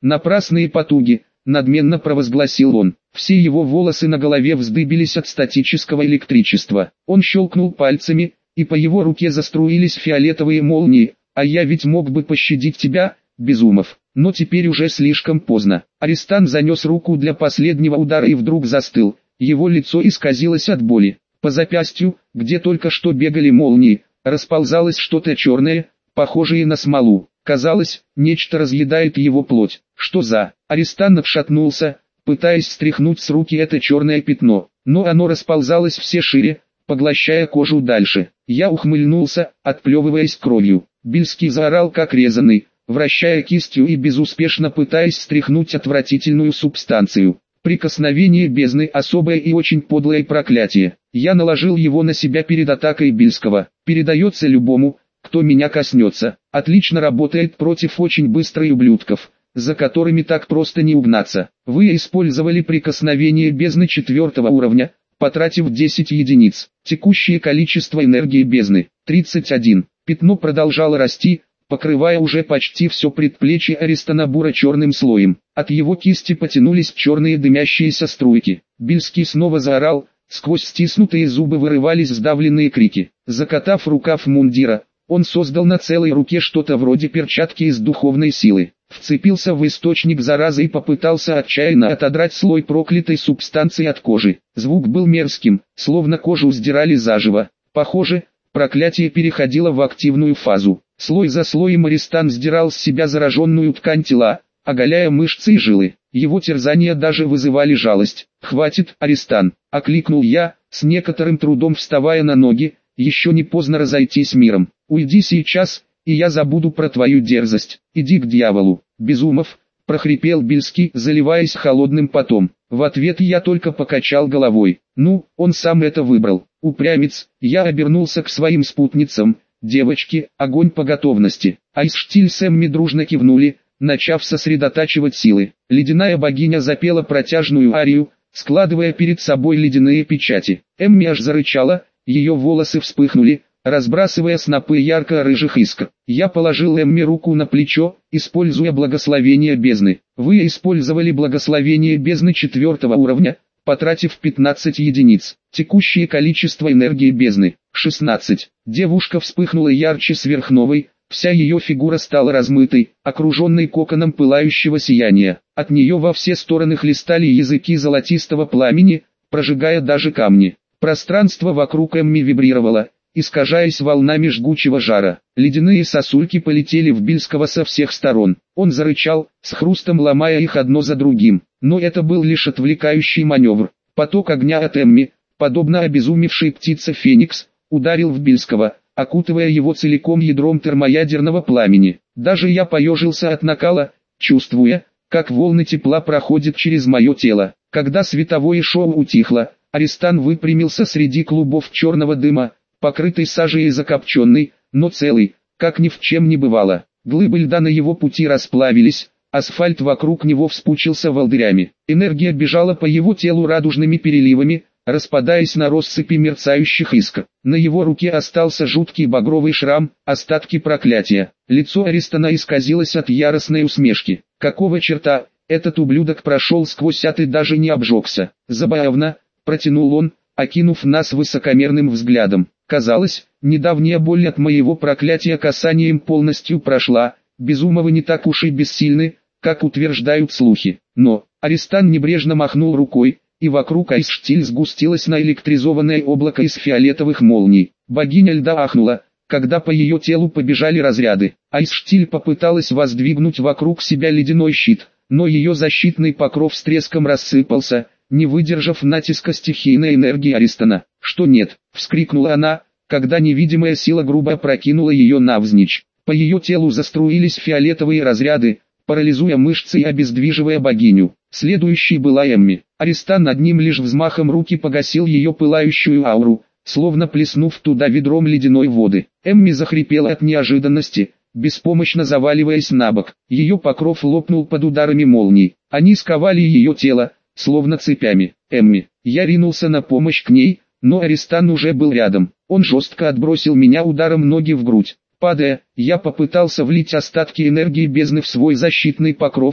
Напрасные потуги, надменно провозгласил он. Все его волосы на голове вздыбились от статического электричества. Он щелкнул пальцами, и по его руке заструились фиолетовые молнии. А я ведь мог бы пощадить тебя, Безумов. Но теперь уже слишком поздно. Арестант занес руку для последнего удара и вдруг застыл. Его лицо исказилось от боли. По запястью, где только что бегали молнии, расползалось что-то черное, похожее на смолу. Казалось, нечто разъедает его плоть. Что за? Арестант отшатнулся, пытаясь стряхнуть с руки это черное пятно. Но оно расползалось все шире, поглощая кожу дальше. Я ухмыльнулся, отплевываясь кровью. Бильский заорал как резаный, вращая кистью и безуспешно пытаясь стряхнуть отвратительную субстанцию. Прикосновение бездны – особое и очень подлое проклятие. Я наложил его на себя перед атакой Бильского. Передается любому, кто меня коснется. Отлично работает против очень быстрых ублюдков, за которыми так просто не угнаться. Вы использовали прикосновение бездны 4-го уровня, потратив 10 единиц. Текущее количество энергии бездны – 31. Пятно продолжало расти, покрывая уже почти все предплечье Арестанабура черным слоем. От его кисти потянулись черные дымящиеся струйки. Бильский снова заорал, сквозь стиснутые зубы вырывались сдавленные крики. Закатав рукав мундира, он создал на целой руке что-то вроде перчатки из духовной силы. Вцепился в источник заразы и попытался отчаянно отодрать слой проклятой субстанции от кожи. Звук был мерзким, словно кожу сдирали заживо. Похоже, проклятие переходило в активную фазу. Слой за слоем арестант сдирал с себя зараженную ткань тела, оголяя мышцы и жилы. Его терзания даже вызывали жалость. «Хватит, арестант!» — окликнул я, с некоторым трудом вставая на ноги. «Еще не поздно разойтись миром. Уйди сейчас, и я забуду про твою дерзость. Иди к дьяволу, Безумов!» — прохрипел Бильский, заливаясь холодным потом. В ответ я только покачал головой. Ну, он сам это выбрал. Упрямец. Я обернулся к своим спутницам. «Девочки, огонь по готовности!» Айсштиль с Эмми дружно кивнули, начав сосредотачивать силы. Ледяная богиня запела протяжную арию, складывая перед собой ледяные печати. Эмми аж зарычала, ее волосы вспыхнули, разбрасывая снопы ярко-рыжих искр. Я положил Эмми руку на плечо, используя благословение бездны. Вы использовали благословение бездны 4-го уровня, потратив 15 единиц. Текущее количество энергии бездны – 16. Девушка вспыхнула ярче сверхновой, вся ее фигура стала размытой, окруженной коконом пылающего сияния. От нее во все стороны хлестали языки золотистого пламени, прожигая даже камни. Пространство вокруг Эмми вибрировало, искажаясь волнами жгучего жара. Ледяные сосульки полетели в Бильского со всех сторон. Он зарычал, с хрустом ломая их одно за другим. Но это был лишь отвлекающий маневр. Поток огня от Эмми, подобно обезумевшей птице Феникс, ударил в Бильского, окутывая его целиком ядром термоядерного пламени. Даже я поежился от накала, чувствуя, как волны тепла проходят через мое тело. Когда световое шоу утихло, арестант выпрямился среди клубов черного дыма, покрытый сажей и закопченный, но целый, как ни в чем не бывало. Глыбы льда на его пути расплавились, асфальт вокруг него вспучился волдырями. Энергия бежала по его телу радужными переливами, распадаясь на россыпи мерцающих искр. На его руке остался жуткий багровый шрам, остатки проклятия. Лицо Арестана исказилось от яростной усмешки. Какого черта, этот ублюдок прошел сквозь ад и даже не обжегся. Забавно, протянул он, окинув нас высокомерным взглядом. Казалось, недавняя боль от моего проклятия касанием полностью прошла. Безумовы не так уж и бессильны, как утверждают слухи. Но, арестант небрежно махнул рукой, и вокруг Айсштиль сгустилось наэлектризованное облако из фиолетовых молний. Богиня льда ахнула, когда по ее телу побежали разряды. Айсштиль попыталась воздвигнуть вокруг себя ледяной щит, но ее защитный покров с треском рассыпался, не выдержав натиска стихийной энергии Арестана. «Что нет?» — вскрикнула она, когда невидимая сила грубо опрокинула ее навзничь. По ее телу заструились фиолетовые разряды, парализуя мышцы и обездвиживая богиню. Следующей была Эмми. Арестант одним лишь взмахом руки погасил ее пылающую ауру, словно плеснув туда ведром ледяной воды. Эмми захрипела от неожиданности, беспомощно заваливаясь на бок. Ее покров лопнул под ударами молний. Они сковали ее тело, словно цепями. «Эмми!» Я ринулся на помощь к ней, но арестант уже был рядом. Он жестко отбросил меня ударом ноги в грудь. Падая, я попытался влить остатки энергии бездны в свой защитный покров,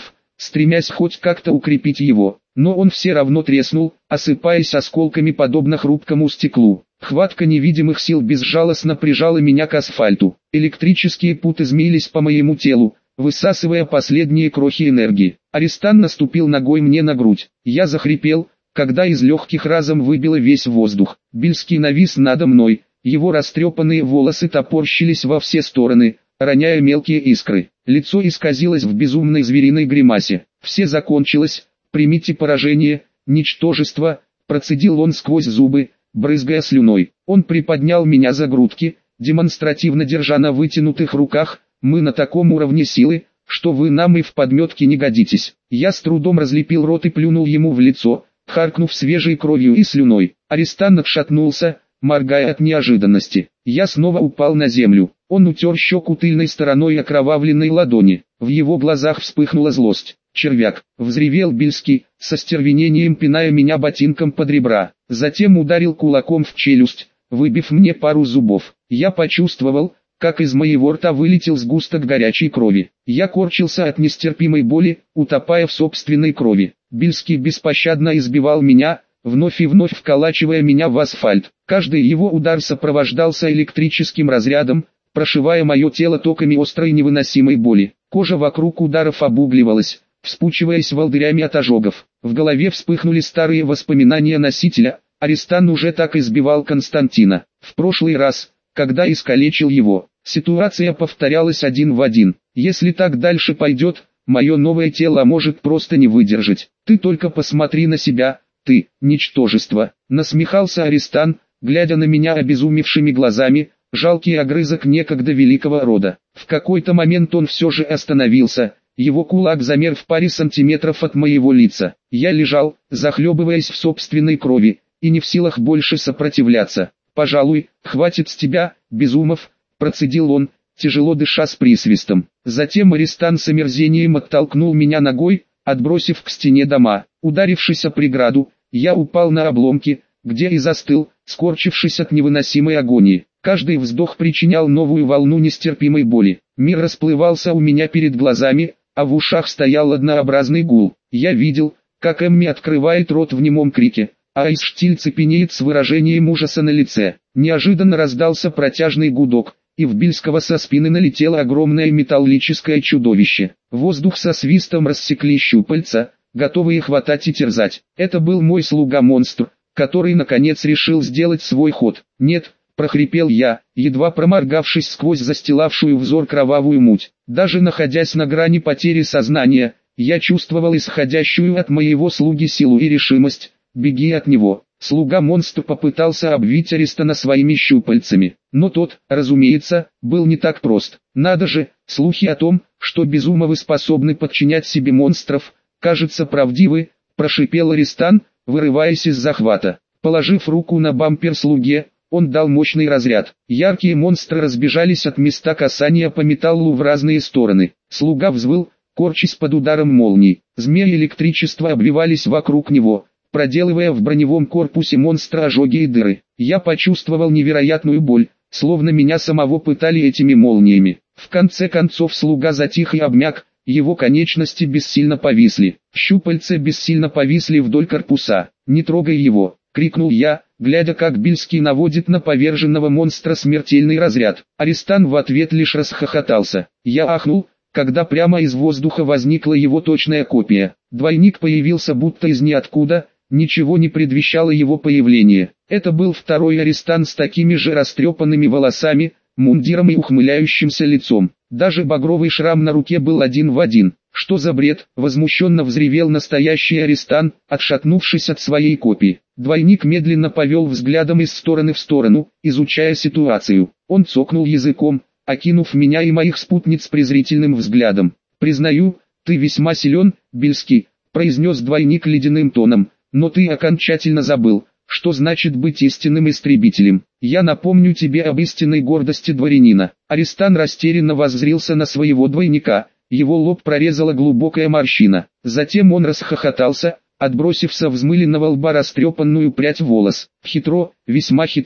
стремясь хоть как-то укрепить его, но он все равно треснул, осыпаясь осколками подобно хрупкому стеклу. Хватка невидимых сил безжалостно прижала меня к асфальту. Электрические путы змеились по моему телу, высасывая последние крохи энергии. Арестант наступил ногой мне на грудь. Я захрипел, когда из легких разом выбило весь воздух. Бильский навис надо мной, его растрепанные волосы топорщились во все стороны, роняя мелкие искры. Лицо исказилось в безумной звериной гримасе. «Все закончилось, примите поражение, ничтожество», процедил он сквозь зубы, брызгая слюной. Он приподнял меня за грудки, демонстративно держа на вытянутых руках. «Мы на таком уровне силы, что вы нам и в подметке не годитесь». Я с трудом разлепил рот и плюнул ему в лицо, харкнув свежей кровью и слюной. Арестант отшатнулся, моргая от неожиданности. Я снова упал на землю. Он утер щеку тыльной стороной окровавленной ладони. В его глазах вспыхнула злость. «Червяк!» — взревел Бильский, со стервенением пиная меня ботинком под ребра. Затем ударил кулаком в челюсть, выбив мне пару зубов. Я почувствовал, как из моего рта вылетел сгусток горячей крови. Я корчился от нестерпимой боли, утопая в собственной крови. Бильский беспощадно избивал меня, вновь и вновь вколачивая меня в асфальт. Каждый его удар сопровождался электрическим разрядом, прошивая мое тело токами острой невыносимой боли. Кожа вокруг ударов обугливалась, вспучиваясь волдырями от ожогов. В голове вспыхнули старые воспоминания носителя. Арестант уже так избивал Константина. В прошлый раз, когда искалечил его, ситуация повторялась один в один. Если так дальше пойдет, мое новое тело может просто не выдержать. «Ты только посмотри на себя, ты, ничтожество!» Насмехался арестант, глядя на меня обезумевшими глазами, жалкий огрызок некогда великого рода. В какой-то момент он все же остановился. Его кулак замер в паре сантиметров от моего лица. Я лежал, захлебываясь в собственной крови, и не в силах больше сопротивляться. «Пожалуй, хватит с тебя, Безумов», — процедил он, тяжело дыша с присвистом. Затем арестант с омерзением оттолкнул меня ногой, отбросив к стене дома. Ударившись о преграду, я упал на обломки, где и застыл, скорчившись от невыносимой агонии. Каждый вздох причинял новую волну нестерпимой боли. Мир расплывался у меня перед глазами, а в ушах стоял однообразный гул. Я видел, как Эмми открывает рот в немом крике, а Айсштиль цепенеет с выражением ужаса на лице. Неожиданно раздался протяжный гудок, и в Бильского со спины налетело огромное металлическое чудовище. Воздух со свистом рассекли щупальца, готовые хватать и терзать. Это был мой слуга-монстр, который наконец решил сделать свой ход. «Нет», — прохрипел я, едва проморгавшись сквозь застилавшую взор кровавую муть. Даже находясь на грани потери сознания, я чувствовал исходящую от моего слуги силу и решимость. «Беги от него». Слуга-монстр попытался обвить Арестанта своими щупальцами, но тот, разумеется, был не так прост. Надо же, слухи о том, что Безумовы способны подчинять себе монстров, кажется правдивы, прошипел Арестант, вырываясь из захвата. Положив руку на бампер слуге, он дал мощный разряд. Яркие монстры разбежались от места касания по металлу в разные стороны. Слуга взвыл, корчась под ударом молний. Змеи электричества обвивались вокруг него, проделывая в броневом корпусе монстра ожоги и дыры. Я почувствовал невероятную боль, словно меня самого пытали этими молниями. В конце концов слуга затих и обмяк, его конечности бессильно повисли. Щупальца бессильно повисли вдоль корпуса. «Не трогай его!» — крикнул я, глядя как Бильский наводит на поверженного монстра смертельный разряд. Арестант в ответ лишь расхохотался. Я ахнул, когда прямо из воздуха возникла его точная копия. Двойник появился будто из ниоткуда. Ничего не предвещало его появление. Это был второй арестант с такими же растрепанными волосами, мундиром и ухмыляющимся лицом. Даже багровый шрам на руке был один в один. «Что за бред?» — возмущенно взревел настоящий арестант, отшатнувшись от своей копии. Двойник медленно повел взглядом из стороны в сторону, изучая ситуацию. Он цокнул языком, окинув меня и моих спутниц презрительным взглядом. «Признаю, ты весьма силен, Бильский», — произнес двойник ледяным тоном. «Но ты окончательно забыл, что значит быть истинным истребителем. Я напомню тебе об истинной гордости дворянина». Арестант растерянно воззрился на своего двойника, его лоб прорезала глубокая морщина. Затем он расхохотался, отбросив со взмыленного лба растрепанную прядь волос. «Хитро, весьма хитро.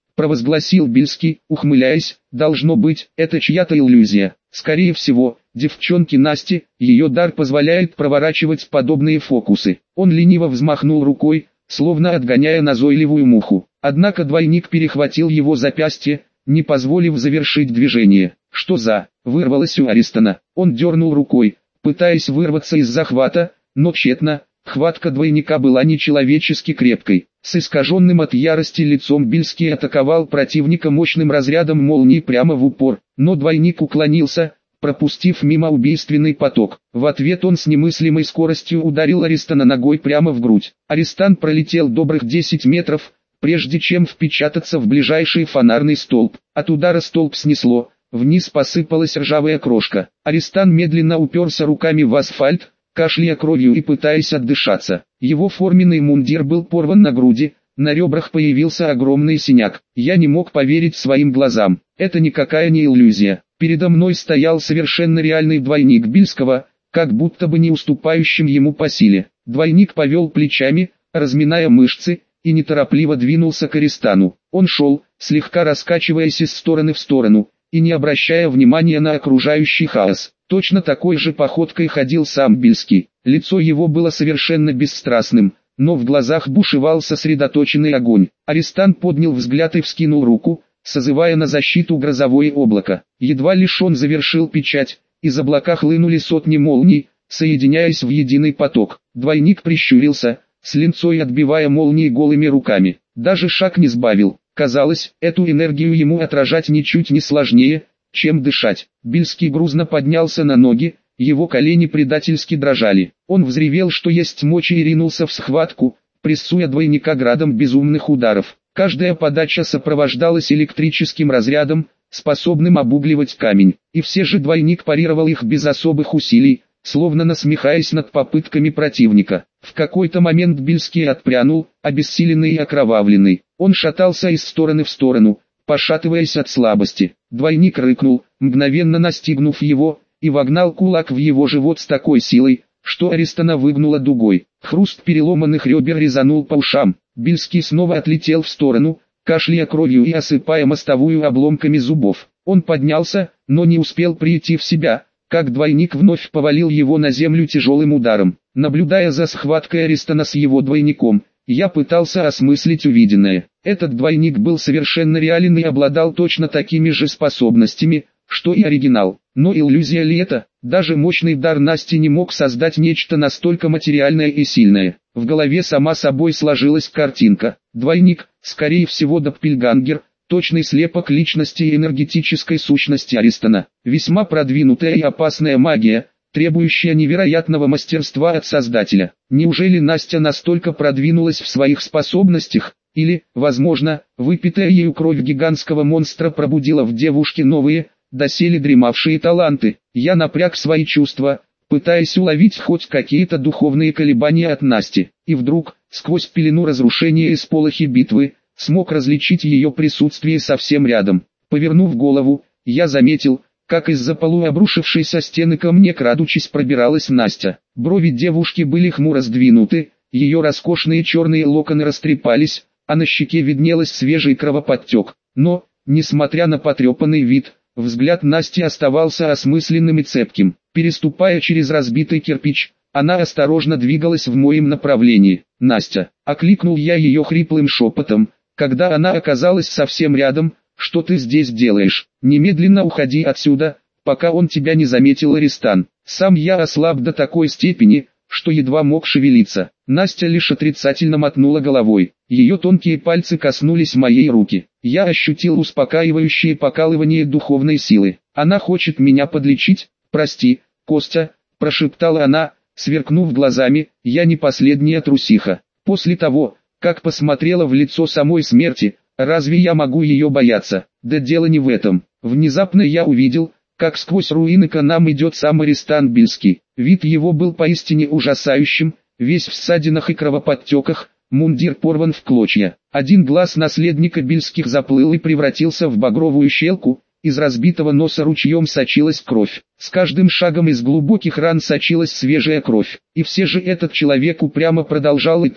провозгласил Бильский, ухмыляясь, должно быть, это чья-то иллюзия. Скорее всего, девчонке Насте, ее дар позволяет проворачивать подобные фокусы. Он лениво взмахнул рукой, словно отгоняя назойливую муху. Однако двойник перехватил его запястье, не позволив завершить движение. «Что за?» — вырвалось у Аристона. Он дернул рукой, пытаясь вырваться из захвата, но тщетно. Хватка двойника была нечеловечески крепкой. С искаженным от ярости лицом Бильский атаковал противника мощным разрядом молнии прямо в упор, но двойник уклонился, пропустив мимо убийственный поток. В ответ он с немыслимой скоростью ударил Аристона ногой прямо в грудь. Арестант пролетел добрых 10 метров, прежде чем впечататься в ближайший фонарный столб. От удара столб снесло, вниз посыпалась ржавая крошка. Арестант медленно уперся руками в асфальт, кашляя кровью и пытаясь отдышаться. Его форменный мундир был порван на груди, на ребрах появился огромный синяк. Я не мог поверить своим глазам. Это никакая не иллюзия. Передо мной стоял совершенно реальный двойник Бильского, как будто бы не уступающим ему по силе. Двойник повел плечами, разминая мышцы, и неторопливо двинулся к Арестану. Он шел, слегка раскачиваясь из стороны в сторону, и не обращая внимания на окружающий хаос. Точно такой же походкой ходил сам Бильский. Лицо его было совершенно бесстрастным, но в глазах бушевал сосредоточенный огонь. Арестант поднял взгляд и вскинул руку, созывая на защиту грозовое облако. Едва лишь он завершил печать, из облака хлынули сотни молний, соединяясь в единый поток. Двойник прищурился, с линцой отбивая молнии голыми руками. Даже шаг не сбавил. Казалось, эту энергию ему отражать ничуть не сложнее, чем дышать. Бильский грузно поднялся на ноги, его колени предательски дрожали. Он взревел, что есть мочи, и ринулся в схватку, прессуя двойника градом безумных ударов. Каждая подача сопровождалась электрическим разрядом, способным обугливать камень. И все же двойник парировал их без особых усилий, словно насмехаясь над попытками противника. В какой-то момент Бильский отпрянул, обессиленный и окровавленный. Он шатался из стороны в сторону, пошатываясь от слабости. Двойник рыкнул, мгновенно настигнув его, и вогнал кулак в его живот с такой силой, что Арестона выгнуло дугой. Хруст переломанных ребер резанул по ушам. Бильский снова отлетел в сторону, кашляя кровью и осыпая мостовую обломками зубов. Он поднялся, но не успел прийти в себя, как двойник вновь повалил его на землю тяжелым ударом. Наблюдая за схваткой Арестона с его двойником, я пытался осмыслить увиденное. Этот двойник был совершенно реален и обладал точно такими же способностями, что и оригинал. Но иллюзия ли это? Даже мощный дар Насти не мог создать нечто настолько материальное и сильное. В голове сама собой сложилась картинка. Двойник, скорее всего Доппельгангер, точный слепок личности и энергетической сущности Арестона. Весьма продвинутая и опасная магия, требующая невероятного мастерства от Создателя. Неужели Настя настолько продвинулась в своих способностях, или, возможно, выпитая ею кровь гигантского монстра пробудила в девушке новые, доселе дремавшие таланты? Я напряг свои чувства, пытаясь уловить хоть какие-то духовные колебания от Насти, и вдруг, сквозь пелену разрушения и сполохи битвы, смог различить ее присутствие совсем рядом. Повернув голову, я заметил, как из-за полуобрушившейся стены ко мне крадучись пробиралась Настя. Брови девушки были хмуро сдвинуты, ее роскошные черные локоны растрепались, а на щеке виднелась свежий кровоподтек. Но, несмотря на потрепанный вид, взгляд Насти оставался осмысленным и цепким. Переступая через разбитый кирпич, она осторожно двигалась в моем направлении. «Настя!» — окликнул я ее хриплым шепотом, когда она оказалась совсем рядом. «Что ты здесь делаешь? Немедленно уходи отсюда, пока он тебя не заметил, Арестан». Сам я ослаб до такой степени, что едва мог шевелиться. Настя лишь отрицательно мотнула головой. Ее тонкие пальцы коснулись моей руки. Я ощутил успокаивающее покалывание духовной силы. «Она хочет меня подлечить? Прости, Костя», — прошептала она, сверкнув глазами. «Я не последняя трусиха. После того, как посмотрела в лицо самой смерти, разве я могу ее бояться? Да дело не в этом». Внезапно я увидел, как сквозь руины к нам идет сам Арестант Бильский. Вид его был поистине ужасающим, весь в ссадинах и кровоподтеках, мундир порван в клочья. Один глаз наследника Бильских заплыл и превратился в багровую щелку, из разбитого носа ручьем сочилась кровь. С каждым шагом из глубоких ран сочилась свежая кровь. И все же этот человек упрямо продолжал идти,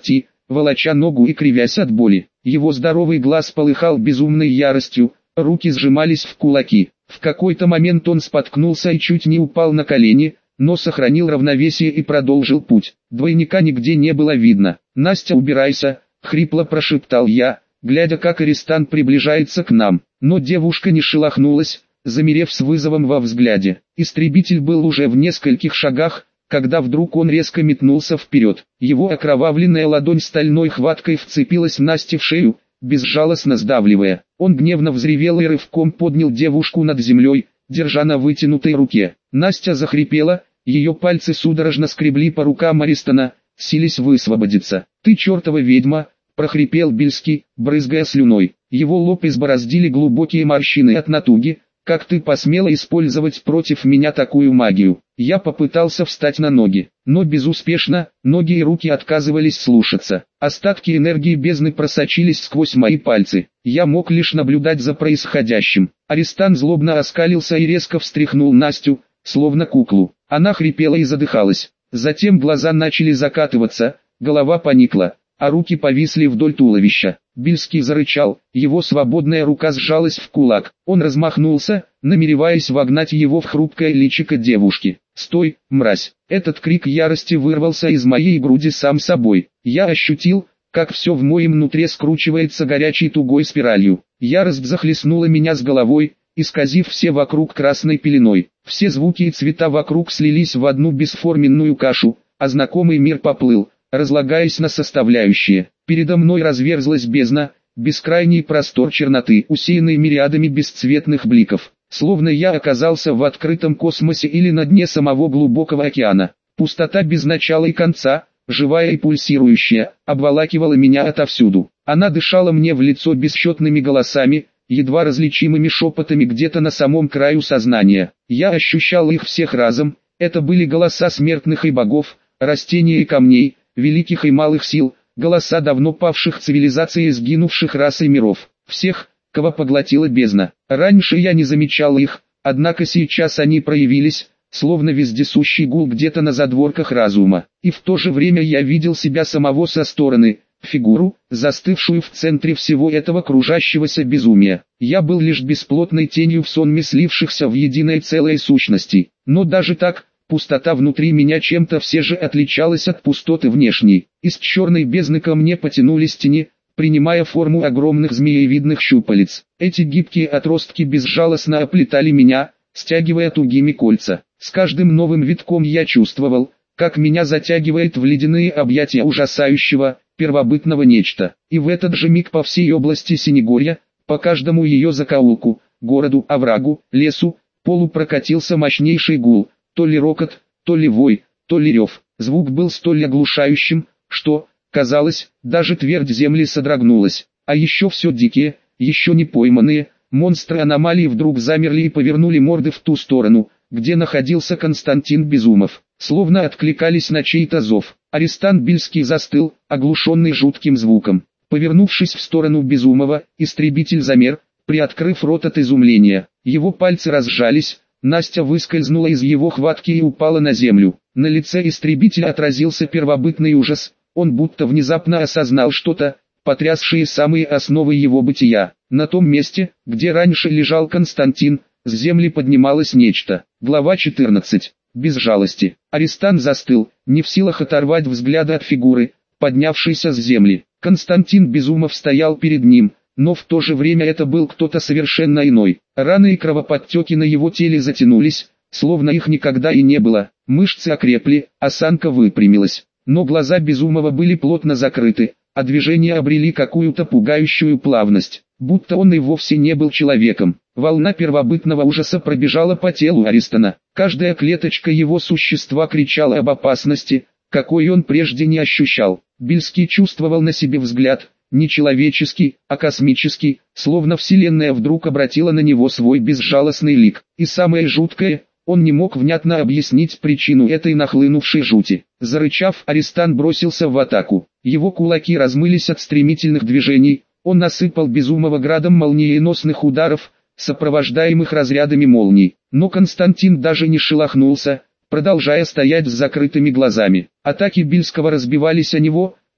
волоча ногу и кривясь от боли. Его здоровый глаз полыхал безумной яростью, руки сжимались в кулаки. В какой-то момент он споткнулся и чуть не упал на колени, но сохранил равновесие и продолжил путь. Двойника нигде не было видно. «Настя, убирайся!» — хрипло прошептал я, глядя, как арестант приближается к нам. Но девушка не шелохнулась, замерев с вызовом во взгляде. Истребитель был уже в нескольких шагах, когда вдруг он резко метнулся вперед. Его окровавленная ладонь стальной хваткой вцепилась Насте в шею, безжалостно сдавливая. Он гневно взревел и рывком поднял девушку над землей, держа на вытянутой руке. Настя захрипела, ее пальцы судорожно скребли по рукам Аристона, силясь высвободиться. «Ты чертова ведьма!» — прохрипел Бельский, брызгая слюной. Его лоб избороздили глубокие морщины от натуги. «Как ты посмела использовать против меня такую магию?» Я попытался встать на ноги, но безуспешно, ноги и руки отказывались слушаться. Остатки энергии бездны просочились сквозь мои пальцы. Я мог лишь наблюдать за происходящим. Арестант злобно оскалился и резко встряхнул Настю, словно куклу. Она хрипела и задыхалась. Затем глаза начали закатываться, голова поникла, а руки повисли вдоль туловища. Бельский зарычал, его свободная рука сжалась в кулак. Он размахнулся, намереваясь вогнать его в хрупкое личико девушки. «Стой, мразь!» Этот крик ярости вырвался из моей груди сам собой. Я ощутил, как все в моем нутре скручивается горячей тугой спиралью. Ярость захлестнула меня с головой, исказив все вокруг красной пеленой. Все звуки и цвета вокруг слились в одну бесформенную кашу, а знакомый мир поплыл, разлагаясь на составляющие. Передо мной разверзлась бездна, бескрайний простор черноты, усеянный мириадами бесцветных бликов. Словно я оказался в открытом космосе или на дне самого глубокого океана. Пустота без начала и конца, живая и пульсирующая, обволакивала меня отовсюду. Она дышала мне в лицо бесчетными голосами, едва различимыми шепотами где-то на самом краю сознания. Я ощущал их всех разом. Это были голоса смертных и богов, растений и камней, великих и малых сил, голоса давно павших цивилизаций и сгинувших рас и миров. Всех, кого поглотила бездна. Раньше я не замечал их, однако сейчас они проявились, словно вездесущий гул где-то на задворках разума. И в то же время я видел себя самого со стороны, фигуру, застывшую в центре всего этого кружащегося безумия. Я был лишь бесплотной тенью в сонме слившихся в единое целое сущностей. Но даже так, пустота внутри меня чем-то все же отличалась от пустоты внешней. Из черной бездны ко мне потянулись тени, принимая форму огромных змеевидных щупалец. Эти гибкие отростки безжалостно оплетали меня, стягивая тугими кольца. С каждым новым витком я чувствовал, как меня затягивает в ледяные объятия ужасающего, первобытного нечто. И в этот же миг по всей области Синегорья, по каждому ее закоулку, городу, оврагу, лесу, полу прокатился мощнейший гул, то ли рокот, то ли вой, то ли рев. Звук был столь оглушающим, что, казалось, даже твердь земли содрогнулась. А еще все дикие, еще не пойманные, монстры аномалии вдруг замерли и повернули морды в ту сторону, где находился Константин Безумов. Словно откликались на чей-то зов. Арестант Бельский застыл, оглушенный жутким звуком. Повернувшись в сторону Безумова, истребитель замер, приоткрыв рот от изумления. Его пальцы разжались, Настя выскользнула из его хватки и упала на землю. На лице истребителя отразился первобытный ужас. Он будто внезапно осознал что-то, потрясшее самые основы его бытия. На том месте, где раньше лежал Константин, с земли поднималось нечто. Глава 14. Без жалости. Арестант застыл, не в силах оторвать взгляда от фигуры, поднявшейся с земли. Константин Безумов стоял перед ним, но в то же время это был кто-то совершенно иной. Раны и кровоподтеки на его теле затянулись, словно их никогда и не было. Мышцы окрепли, осанка выпрямилась. Но глаза Безумова были плотно закрыты, а движения обрели какую-то пугающую плавность, будто он и вовсе не был человеком. Волна первобытного ужаса пробежала по телу Аристона. Каждая клеточка его существа кричала об опасности, какой он прежде не ощущал. Бельский чувствовал на себе взгляд, не человеческий, а космический, словно вселенная вдруг обратила на него свой безжалостный лик. И самое жуткое, он не мог внятно объяснить причину этой нахлынувшей жути. Зарычав, арестант бросился в атаку. Его кулаки размылись от стремительных движений, он насыпал Безумова градом молниеносных ударов, сопровождаемых разрядами молний. Но Константин даже не шелохнулся, продолжая стоять с закрытыми глазами. Атаки Бельского разбивались о него,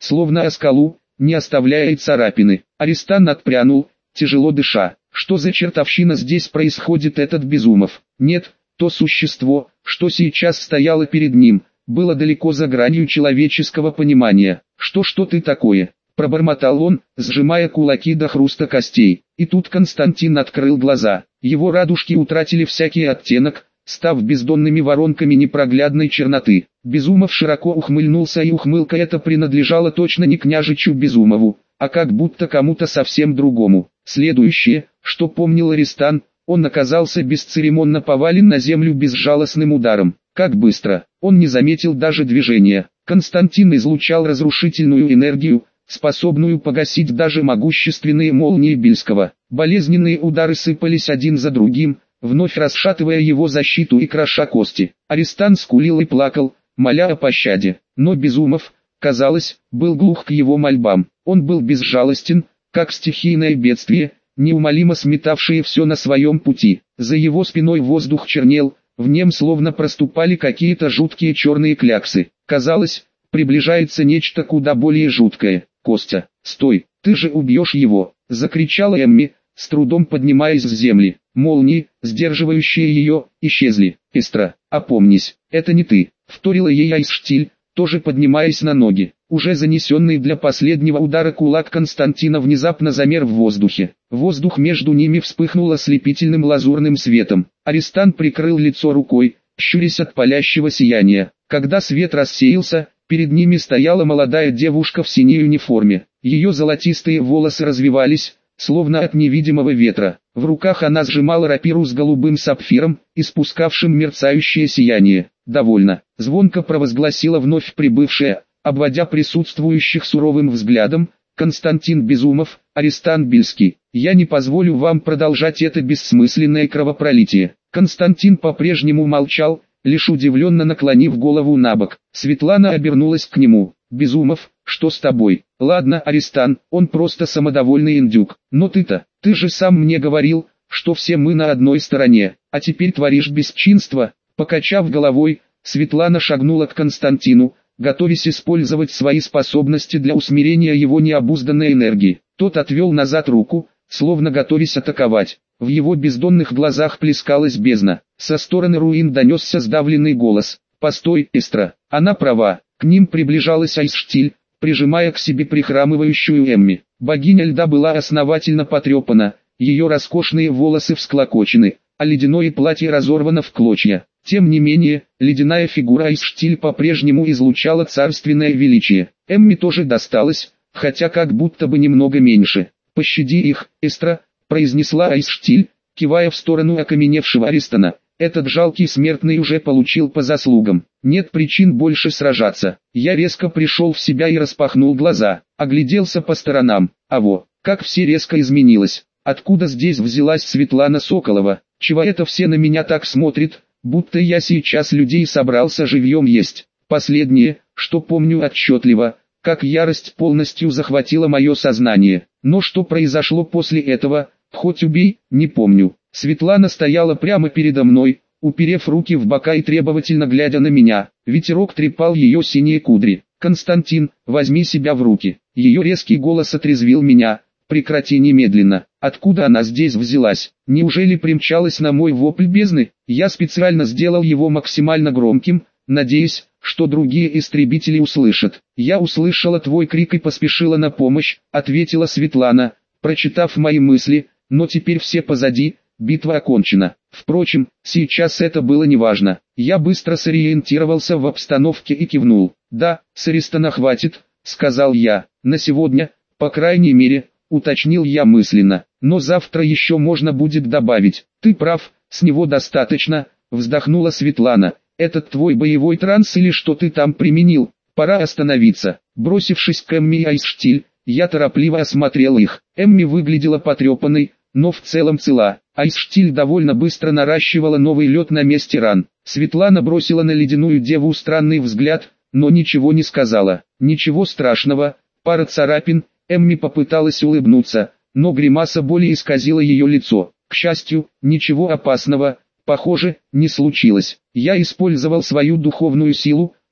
словно о скалу, не оставляя и царапины. Арестант отпрянул, тяжело дыша. Что за чертовщина здесь происходит, этот Безумов? Нет, то существо, что сейчас стояло перед ним, было далеко за гранью человеческого понимания. Что ты такое? Пробормотал он, сжимая кулаки до хруста костей. И тут Константин открыл глаза. Его радужки утратили всякий оттенок, став бездонными воронками непроглядной черноты. Безумов широко ухмыльнулся, и ухмылка эта принадлежала точно не княжичу Безумову, а как будто кому-то совсем другому. Следующее, что помнил арестант, он оказался бесцеремонно повален на землю безжалостным ударом. Как быстро! Он не заметил даже движения. Константин излучал разрушительную энергию, способную погасить даже могущественные молнии Бельского. Болезненные удары сыпались один за другим, вновь расшатывая его защиту и кроша кости. Арестант скулил и плакал, моля о пощаде. Но Безумов, казалось, был глух к его мольбам. Он был безжалостен, как стихийное бедствие, неумолимо сметавшее все на своем пути. За его спиной воздух чернел, в нем словно проступали какие-то жуткие черные кляксы. Казалось, приближается нечто куда более жуткое. «Костя, стой, ты же убьешь его!» — закричала Эмми, с трудом поднимаясь с земли. Молнии, сдерживающие ее, исчезли. «Эстра, опомнись, это не ты!» — вторила ей Айсштиль, тоже поднимаясь на ноги. Уже занесенный для последнего удара кулак Константина внезапно замер в воздухе. Воздух между ними вспыхнул ослепительным лазурным светом. Арестант прикрыл лицо рукой, щурясь от палящего сияния. Когда свет рассеялся, перед ними стояла молодая девушка в синей униформе. Ее золотистые волосы развивались, словно от невидимого ветра. В руках она сжимала рапиру с голубым сапфиром, испускавшим мерцающее сияние. «Довольно», — звонко провозгласила вновь прибывшая, обводя присутствующих суровым взглядом, Константин Безумов, арестант Бельский. «Я не позволю вам продолжать это бессмысленное кровопролитие». Константин по-прежнему молчал, лишь удивленно наклонив голову набок. Светлана обернулась к нему. «Безумов, что с тобой?» «Ладно, арестант, он просто самодовольный индюк. Но ты же сам мне говорил, что все мы на одной стороне, а теперь творишь бесчинство». Покачав головой, Светлана шагнула к Константину, готовясь использовать свои способности для усмирения его необузданной энергии. Тот отвел назад руку, словно готовясь атаковать. В его бездонных глазах плескалась бездна. Со стороны руин донесся сдавленный голос. «Постой, Эстра, она права». К ним приближалась Айсштиль, прижимая к себе прихрамывающую Эмми. Богиня льда была основательно потрепана, ее роскошные волосы всклокочены, а ледяное платье разорвано в клочья. Тем не менее, ледяная фигура Айсштиль по-прежнему излучала царственное величие. Эмми тоже досталось, хотя как будто бы немного меньше. «Пощади их, Эстра», — произнесла Айсштиль, кивая в сторону окаменевшего Арестана. «Этот жалкий смертный уже получил по заслугам. Нет причин больше сражаться». Я резко пришел в себя и распахнул глаза, огляделся по сторонам. Как все резко изменилось. Откуда здесь взялась Светлана Соколова? Чего это все на меня так смотрят, будто я сейчас людей собрался живьем есть? Последнее, что помню отчетливо, как ярость полностью захватила мое сознание. Но что произошло после этого, хоть убей, не помню. Светлана стояла прямо передо мной, уперев руки в бока и требовательно глядя на меня. Ветерок трепал ее синие кудри. «Константин, возьми себя в руки». Ее резкий голос отрезвил меня. «Прекрати немедленно». Откуда она здесь взялась? Неужели примчалась на мой вопль бездны? Я специально сделал его максимально громким, надеясь, что другие истребители услышат. «Я услышала твой крик и поспешила на помощь», — ответила Светлана, прочитав мои мысли, «но теперь все позади, битва окончена». Впрочем, сейчас это было неважно. Я быстро сориентировался в обстановке и кивнул. «Да, с Арестана хватит», — сказал я, — «на сегодня, по крайней мере», — уточнил я мысленно. «Но завтра еще можно будет добавить». «Ты прав, с него достаточно», — вздохнула Светлана. «Этот твой боевой транс или что ты там применил? Пора остановиться». Бросившись к Эмми и Айсштиль, я торопливо осмотрел их. Эмми выглядела потрепанной, но в целом цела. Айсштиль довольно быстро наращивала новый лед на месте ран. Светлана бросила на ледяную деву странный взгляд, но ничего не сказала. «Ничего страшного, пара царапин». Эмми попыталась улыбнуться, но гримаса боли исказила ее лицо. К счастью, ничего опасного, похоже, не случилось. Я использовал свою духовную силу,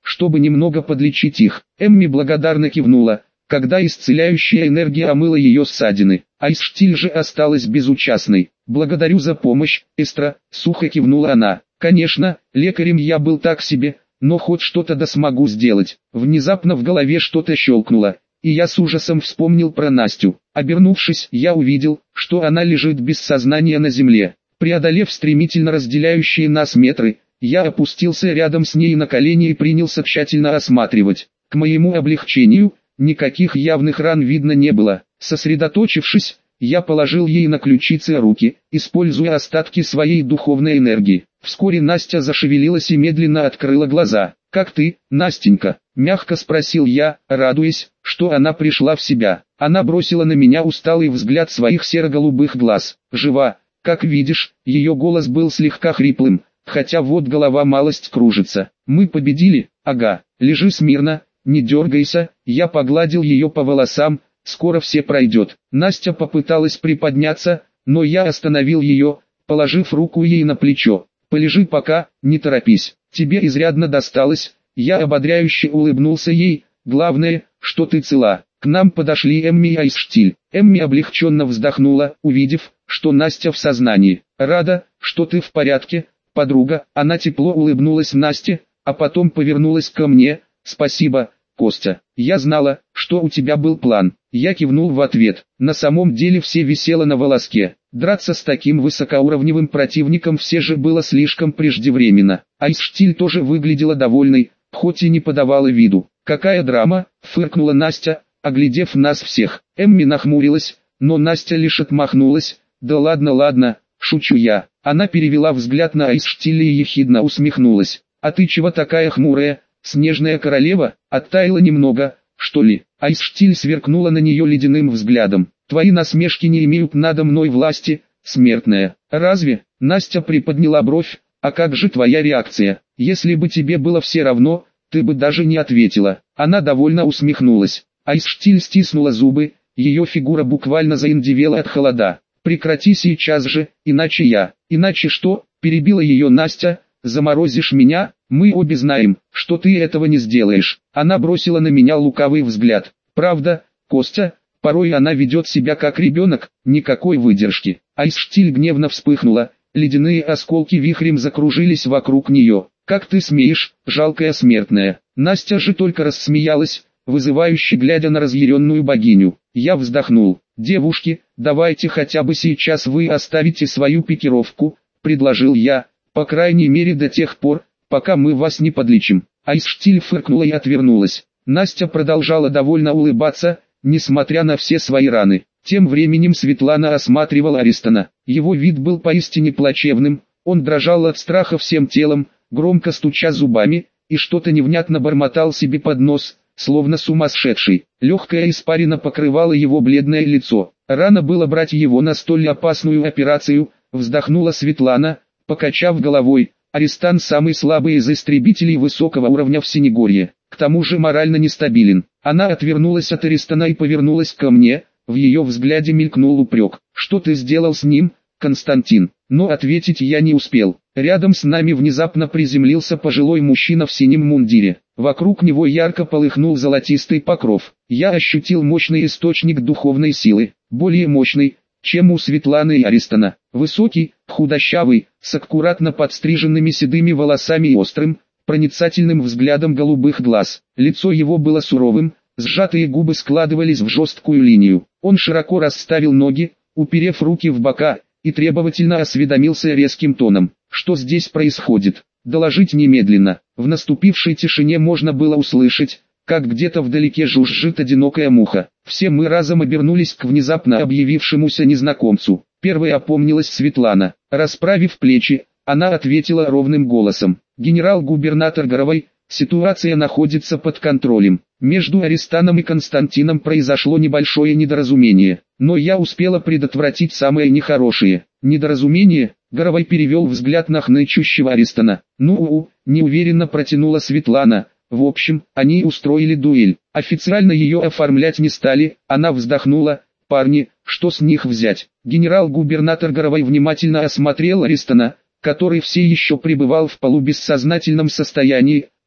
чтобы немного подлечить их. Эмми благодарно кивнула, когда исцеляющая энергия омыла ее ссадины. Айсштиль же осталась безучастной. «Благодарю за помощь, Эстра», — сухо кивнула она. «Конечно, лекарем я был так себе, но хоть что-то да смогу сделать». Внезапно в голове что-то щелкнуло, и я с ужасом вспомнил про Настю. Обернувшись, я увидел, что она лежит без сознания на земле. Преодолев стремительно разделяющие нас метры, я опустился рядом с ней на колени и принялся тщательно осматривать. К моему облегчению, никаких явных ран видно не было. Сосредоточившись, я положил ей на ключицы руки, используя остатки своей духовной энергии. Вскоре Настя зашевелилась и медленно открыла глаза. «Как ты, Настенька?» – мягко спросил я, радуясь, что она пришла в себя. Она бросила на меня усталый взгляд своих серо-голубых глаз. «Жива, как видишь», ее голос был слегка хриплым, хотя вот голова малость кружится. «Мы победили, ага, лежи смирно, не дергайся», я погладил ее по волосам, «скоро все пройдет». Настя попыталась приподняться, но я остановил ее, положив руку ей на плечо. «Полежи пока, не торопись, тебе изрядно досталось». Я ободряюще улыбнулся ей, «главное, что ты цела». К нам подошли Эмми и Айсштиль. Эмми облегченно вздохнула, увидев, что Настя в сознании. «Рада, что ты в порядке, подруга». Она тепло улыбнулась Насте, а потом повернулась ко мне. «Спасибо, Костя. Я знала, что у тебя был план». Я кивнул в ответ. На самом деле все висело на волоске. Драться с таким высокоуровневым противником все же было слишком преждевременно. Айсштиль тоже выглядела довольной, хоть и не подавала виду. «Какая драма?» – фыркнула Настя, оглядев нас всех. Эмми нахмурилась, но Настя лишь отмахнулась. «Да ладно, ладно, шучу я». Она перевела взгляд на Айсштиля и ехидно усмехнулась. «А ты чего такая хмурая, снежная королева? Оттаяла немного, что ли?» Айсштиль сверкнула на нее ледяным взглядом. «Твои насмешки не имеют надо мной власти, смертная». «Разве?» – Настя приподняла бровь. «А как же твоя реакция? Если бы тебе было все равно, ты бы даже не ответила». Она довольно усмехнулась. Айсштиль стиснула зубы, ее фигура буквально заиндевела от холода. «Прекрати сейчас же, иначе я». «Иначе что?» – перебила ее Настя. «Заморозишь меня? Мы обе знаем, что ты этого не сделаешь». Она бросила на меня лукавый взгляд. «Правда, Костя?» Порой она ведет себя как ребенок, никакой выдержки. Айсштиль гневно вспыхнула, ледяные осколки вихрем закружились вокруг нее. «Как ты смеешь, жалкая смертная?» Настя же только рассмеялась, вызывающе глядя на разъяренную богиню. Я вздохнул. «Девушки, давайте хотя бы сейчас вы оставите свою пикировку», — предложил я, «по крайней мере до тех пор, пока мы вас не подлечим». Айсштиль фыркнула и отвернулась. Настя продолжала довольно улыбаться, несмотря на все свои раны. Тем временем Светлана осматривала Аристона. Его вид был поистине плачевным, он дрожал от страха всем телом, громко стуча зубами, и что-то невнятно бормотал себе под нос, словно сумасшедший. Легкая испарина покрывала его бледное лицо. Рано было брать его на столь опасную операцию, вздохнула Светлана, покачав головой. Аристан самый слабый из истребителей высокого уровня в Синегорье, к тому же морально нестабилен. Она отвернулась от Аристана и повернулась ко мне, в ее взгляде мелькнул упрек. «Что ты сделал с ним, Константин?» Но ответить я не успел. Рядом с нами внезапно приземлился пожилой мужчина в синем мундире. Вокруг него ярко полыхнул золотистый покров. Я ощутил мощный источник духовной силы, более мощный, чем у Светланы и Аристона. Высокий, худощавый, с аккуратно подстриженными седыми волосами и острым, проницательным взглядом голубых глаз. Лицо его было суровым, сжатые губы складывались в жесткую линию. Он широко расставил ноги, уперев руки в бока, и требовательно осведомился резким тоном. «Что здесь происходит? Доложить немедленно». В наступившей тишине можно было услышать, как где-то вдалеке жужжит одинокая муха. Все мы разом обернулись к внезапно объявившемуся незнакомцу. Первой опомнилась Светлана. Расправив плечи, она ответила ровным голосом. «Генерал-губернатор Горовой, ситуация находится под контролем. Между Аристаном и Константином произошло небольшое недоразумение, но я успела предотвратить самое нехорошее». «Недоразумение?» Горовой перевел взгляд на хнычущего Аристана. Неуверенно протянула Светлана. «В общем, они устроили дуэль. Официально ее оформлять не стали». Она вздохнула. «Парни, что с них взять?» Генерал-губернатор Горовой внимательно осмотрел Аристана, который все еще пребывал в полубессознательном состоянии,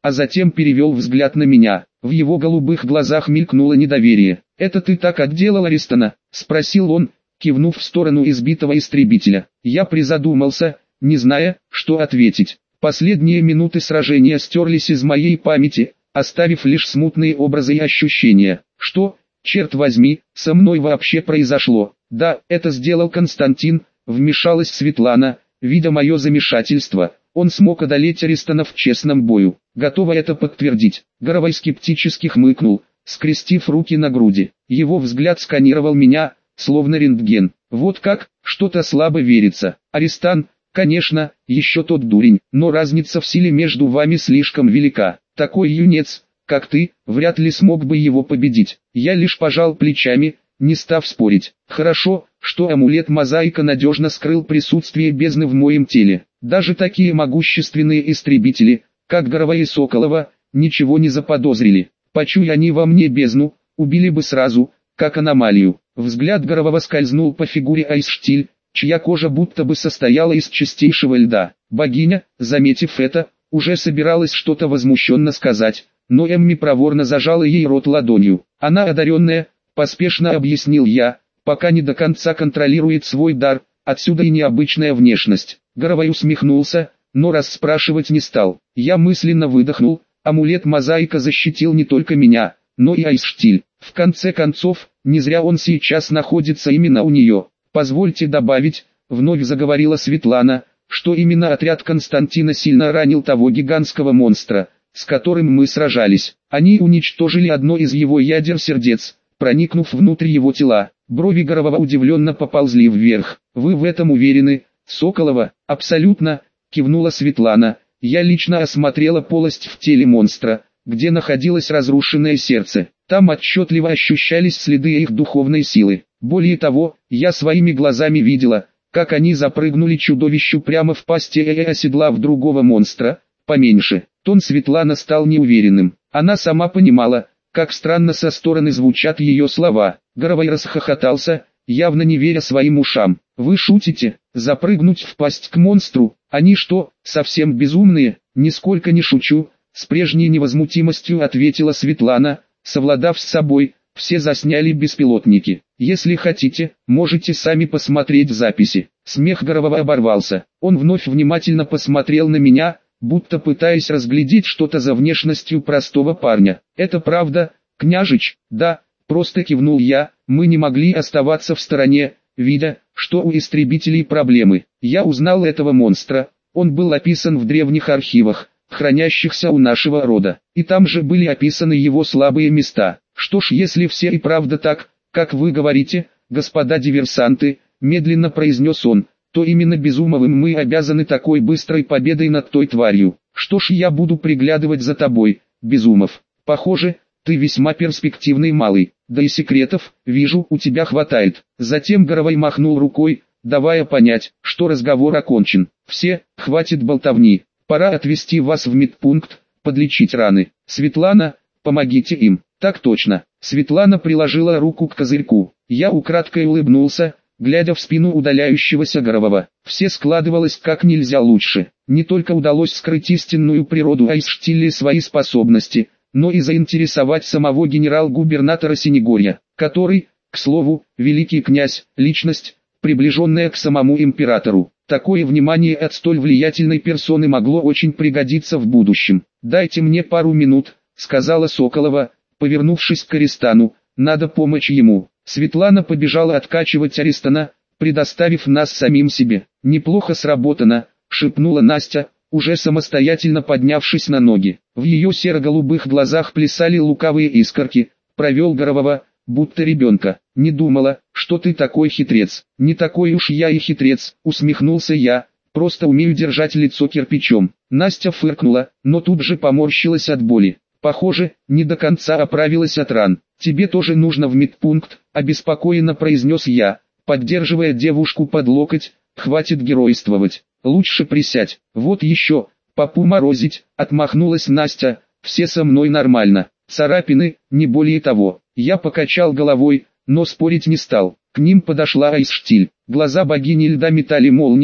а затем перевел взгляд на меня. В его голубых глазах мелькнуло недоверие. «Это ты так отделал Аристона?» — спросил он, кивнув в сторону избитого истребителя. Я призадумался, не зная, что ответить. Последние минуты сражения стерлись из моей памяти, оставив лишь смутные образы и ощущения. Что, черт возьми, со мной вообще произошло? Да, это сделал Константин, вмешалась Светлана, видя мое замешательство. Он смог одолеть Аристона в честном бою. Готова это подтвердить. Горовой скептически хмыкнул, скрестив руки на груди. Его взгляд сканировал меня, словно рентген. Вот как, что-то слабо верится. Аристан, конечно, еще тот дурень, но разница в силе между вами слишком велика. Такой юнец, как ты, вряд ли смог бы его победить. Я лишь пожал плечами, не став спорить. Хорошо, что амулет-мозаика надежно скрыл присутствие бездны в моем теле. Даже такие могущественные истребители, как Горовая и Соколова, ничего не заподозрили. Почуя они во мне бездну, убили бы сразу, как аномалию. Взгляд Горового скользнул по фигуре Айсштиль, чья кожа будто бы состояла из чистейшего льда. Богиня, заметив это, уже собиралась что-то возмущенно сказать, но Эмми проворно зажала ей рот ладонью. Она одаренная, поспешно объяснил я, пока не до конца контролирует свой дар, отсюда и необычная внешность. Горовой усмехнулся, но расспрашивать не стал. Я мысленно выдохнул, амулет-мозаика защитил не только меня, но и Айсштиль. В конце концов, не зря он сейчас находится именно у нее. Позвольте добавить, вновь заговорила Светлана, что именно отряд Константина сильно ранил того гигантского монстра, с которым мы сражались. Они уничтожили одно из его ядер сердец, проникнув внутрь его тела. Брови Горового удивленно поползли вверх. «Вы в этом уверены, Соколова?» «Абсолютно», кивнула Светлана. «Я лично осмотрела полость в теле монстра, где находилось разрушенное сердце. Там отчетливо ощущались следы их духовной силы. Более того, я своими глазами видела, как они запрыгнули чудовищу прямо в пасть и оседлав другого монстра, поменьше». Тон Светланы стал неуверенным. Она сама понимала, как странно со стороны звучат ее слова. Горовой расхохотался, явно не веря своим ушам. «Вы шутите? Запрыгнуть в пасть к монстру? Они что, совсем безумные?» «Нисколько не шучу», — с прежней невозмутимостью ответила Светлана, совладав с собой. «Все засняли беспилотники. Если хотите, можете сами посмотреть записи». Смех Горового оборвался. Он вновь внимательно посмотрел на меня, будто пытаясь разглядеть что-то за внешностью простого парня. «Это правда, княжич?» «Да», просто кивнул я. Мы не могли оставаться в стороне, видя, что у истребителей проблемы. Я узнал этого монстра. Он был описан в древних архивах, хранящихся у нашего рода. И там же были описаны его слабые места. Что ж, если все и правда так, как вы говорите, господа диверсанты, медленно произнес он, то именно Безумовым мы обязаны такой быстрой победой над той тварью. Что ж, я буду приглядывать за тобой, Безумов. Похоже, ты весьма перспективный малый, да и секретов, вижу, у тебя хватает. Затем Горовой махнул рукой, давая понять, что разговор окончен. Все, хватит болтовни, пора отвезти вас в медпункт, подлечить раны. Светлана, помогите им. Так точно. Светлана приложила руку к козырьку. Я украдкой улыбнулся, глядя в спину удаляющегося Горового. Все складывалось как нельзя лучше. Не только удалось скрыть истинную природу Айсштилля и свои способности, но и заинтересовать самого генерал-губернатора Синегорья, который, к слову, великий князь, личность, приближенная к самому императору. Такое внимание от столь влиятельной персоны могло очень пригодиться в будущем. «Дайте мне пару минут», — сказала Соколова, повернувшись к Аристану, — «надо помочь ему». Светлана побежала откачивать Аристана, предоставив нас самим себе. «Неплохо сработано», — шепнула Настя, уже самостоятельно поднявшись на ноги. В ее серо-голубых глазах плясали лукавые искорки. Провел Горового, будто ребенка. «Не думала, что ты такой хитрец». «Не такой уж я и хитрец», — усмехнулся я, — «просто умею держать лицо кирпичом». Настя фыркнула, но тут же поморщилась от боли. Похоже, не до конца оправилась от ран. «Тебе тоже нужно в медпункт», — обеспокоенно произнес я, поддерживая девушку под локоть. «Хватит геройствовать, лучше присядь». «Вот еще, попу морозить», — отмахнулась Настя, — «все со мной нормально, царапины, не более того». Я покачал головой, но спорить не стал. К ним подошла Айсштиль. Глаза богини льда метали молнии,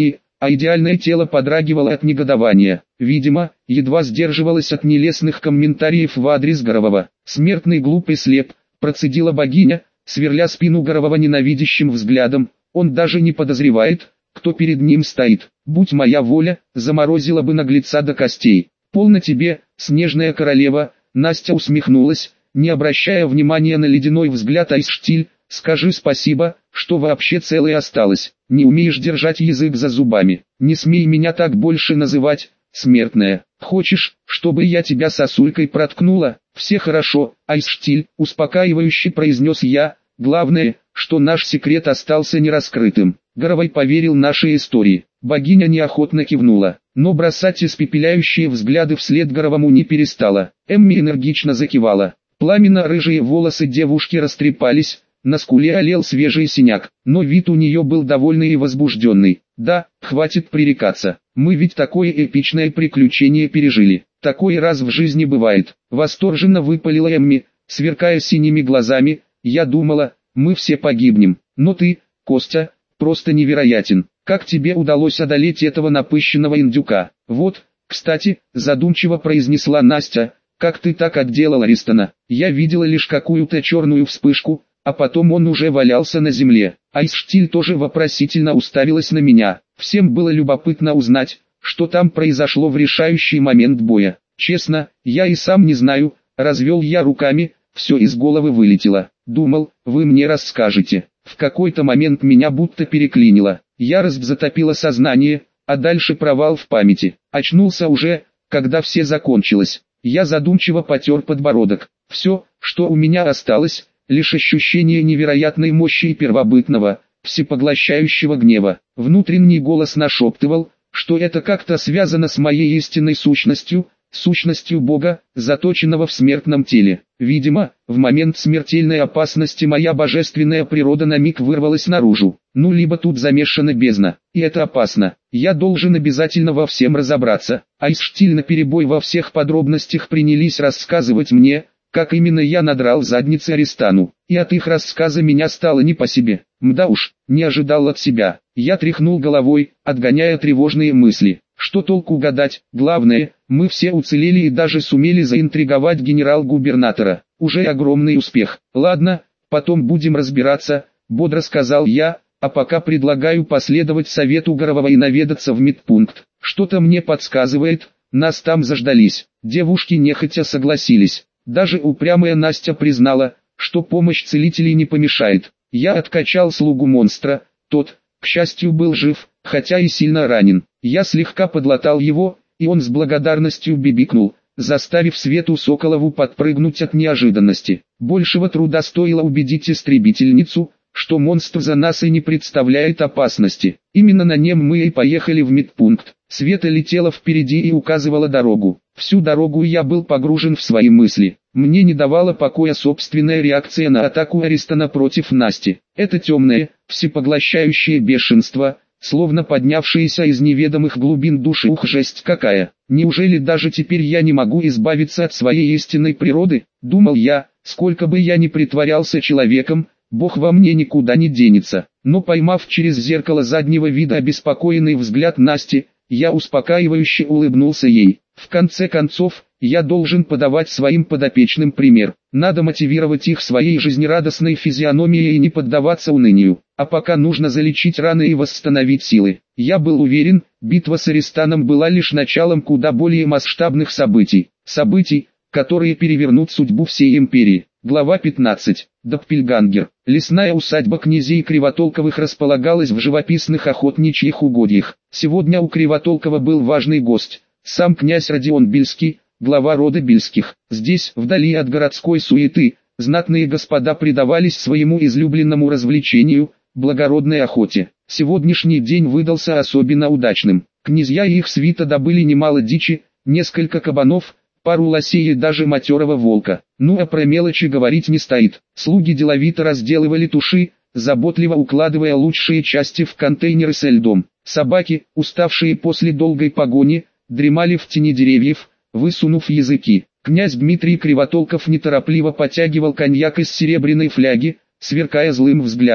а идеальное тело подрагивало от негодования. Видимо, едва сдерживалась от нелестных комментариев в адрес Горового. «Смертный глуп и слеп», процедила богиня, сверля спину Горового ненавидящим взглядом. «Он даже не подозревает, кто перед ним стоит. Будь моя воля, заморозила бы наглеца до костей». «Полно тебе, снежная королева», Настя усмехнулась, не обращая внимания на ледяной взгляд Айсштиль. «Скажи спасибо, что вообще целой осталась. Не умеешь держать язык за зубами. Не смей меня так больше называть, смертная. Хочешь, чтобы я тебя сосулькой проткнула?» «Все хорошо, Айсштиль», успокаивающе произнес я. «Главное, что наш секрет остался нераскрытым». Горовой поверил нашей истории. Богиня неохотно кивнула, но бросать испепеляющие взгляды вслед Горовому не перестала. Эмми энергично закивала. Пламенно-рыжие волосы девушки растрепались, на скуле олел свежий синяк, но вид у нее был довольный и возбужденный. «Да, хватит пререкаться, мы ведь такое эпичное приключение пережили, такое раз в жизни бывает», восторженно выпалила Эмми, сверкая синими глазами. «Я думала, мы все погибнем, но ты, Костя, просто невероятен. Как тебе удалось одолеть этого напыщенного индюка?» «Вот, кстати», задумчиво произнесла Настя, «как ты так отделал Аристона? Я видела лишь какую-то черную вспышку, а потом он уже валялся на земле». Айсштиль тоже вопросительно уставилась на меня. Всем было любопытно узнать, что там произошло в решающий момент боя. «Честно, я и сам не знаю», развел я руками, все из головы вылетело. «Думал, вы мне расскажете». В какой-то момент меня будто переклинило. Ярость затопила сознание, а дальше провал в памяти. Очнулся уже, когда все закончилось. Я задумчиво потер подбородок. Все, что у меня осталось, лишь ощущение невероятной мощи и первобытного, всепоглощающего гнева. Внутренний голос нашептывал, что это как-то связано с моей истинной сущностью, сущностью Бога, заточенного в смертном теле. Видимо, в момент смертельной опасности моя божественная природа на миг вырвалась наружу. Ну либо тут замешана бездна, и это опасно. Я должен обязательно во всем разобраться. Айсштиль наперебой во всех подробностях принялись рассказывать мне, как именно я надрал задницы Аристану, и от их рассказа меня стало не по себе. Мда уж, не ожидал от себя. Я тряхнул головой, отгоняя тревожные мысли. Что толку гадать, главное, мы все уцелели и даже сумели заинтриговать генерал-губернатора. Уже огромный успех. Ладно, потом будем разбираться, бодро сказал я, а пока предлагаю последовать совету Горового и наведаться в медпункт. Что-то мне подсказывает, нас там заждались. Девушки нехотя согласились. Даже упрямая Настя признала, что помощь целителей не помешает. Я откачал слугу монстра, тот, к счастью, был жив, хотя и сильно ранен. Я слегка подлатал его, и он с благодарностью бибикнул, заставив Свету Соколову подпрыгнуть от неожиданности. Большего труда стоило убедить истребительницу, что монстр за нас и не представляет опасности. Именно на нем мы и поехали в медпункт. Света летела впереди и указывала дорогу. Всю дорогу я был погружен в свои мысли. Мне не давала покоя собственная реакция на атаку Аристона против Насти. Это темное, всепоглощающее бешенство, словно поднявшееся из неведомых глубин души. Ух, жесть какая! Неужели даже теперь я не могу избавиться от своей истинной природы? Думал я, сколько бы я ни притворялся человеком, Бог во мне никуда не денется. Но поймав через зеркало заднего вида обеспокоенный взгляд Насти, я успокаивающе улыбнулся ей. В конце концов, я должен подавать своим подопечным пример. Надо мотивировать их своей жизнерадостной физиономией и не поддаваться унынию. А пока нужно залечить раны и восстановить силы. Я был уверен, битва с Аристаном была лишь началом куда более масштабных событий. Событий, которые перевернут судьбу всей империи. Глава 15. Доппельгангер. Лесная усадьба князей Кривотолковых располагалась в живописных охотничьих угодьях. Сегодня у Кривотолкова был важный гость. Сам князь Родион Бельский, глава рода Бельских. Здесь, вдали от городской суеты, знатные господа предавались своему излюбленному развлечению – благородной охоте. Сегодняшний день выдался особенно удачным. Князья и их свита добыли немало дичи, несколько кабанов, пару лосей и даже матерого волка. Ну а про мелочи говорить не стоит. Слуги деловито разделывали туши, заботливо укладывая лучшие части в контейнеры со льдом. Собаки, уставшие после долгой погони, дремали в тени деревьев, высунув языки. Князь Дмитрий Кривотолков неторопливо потягивал коньяк из серебряной фляги, сверкая злым взглядом.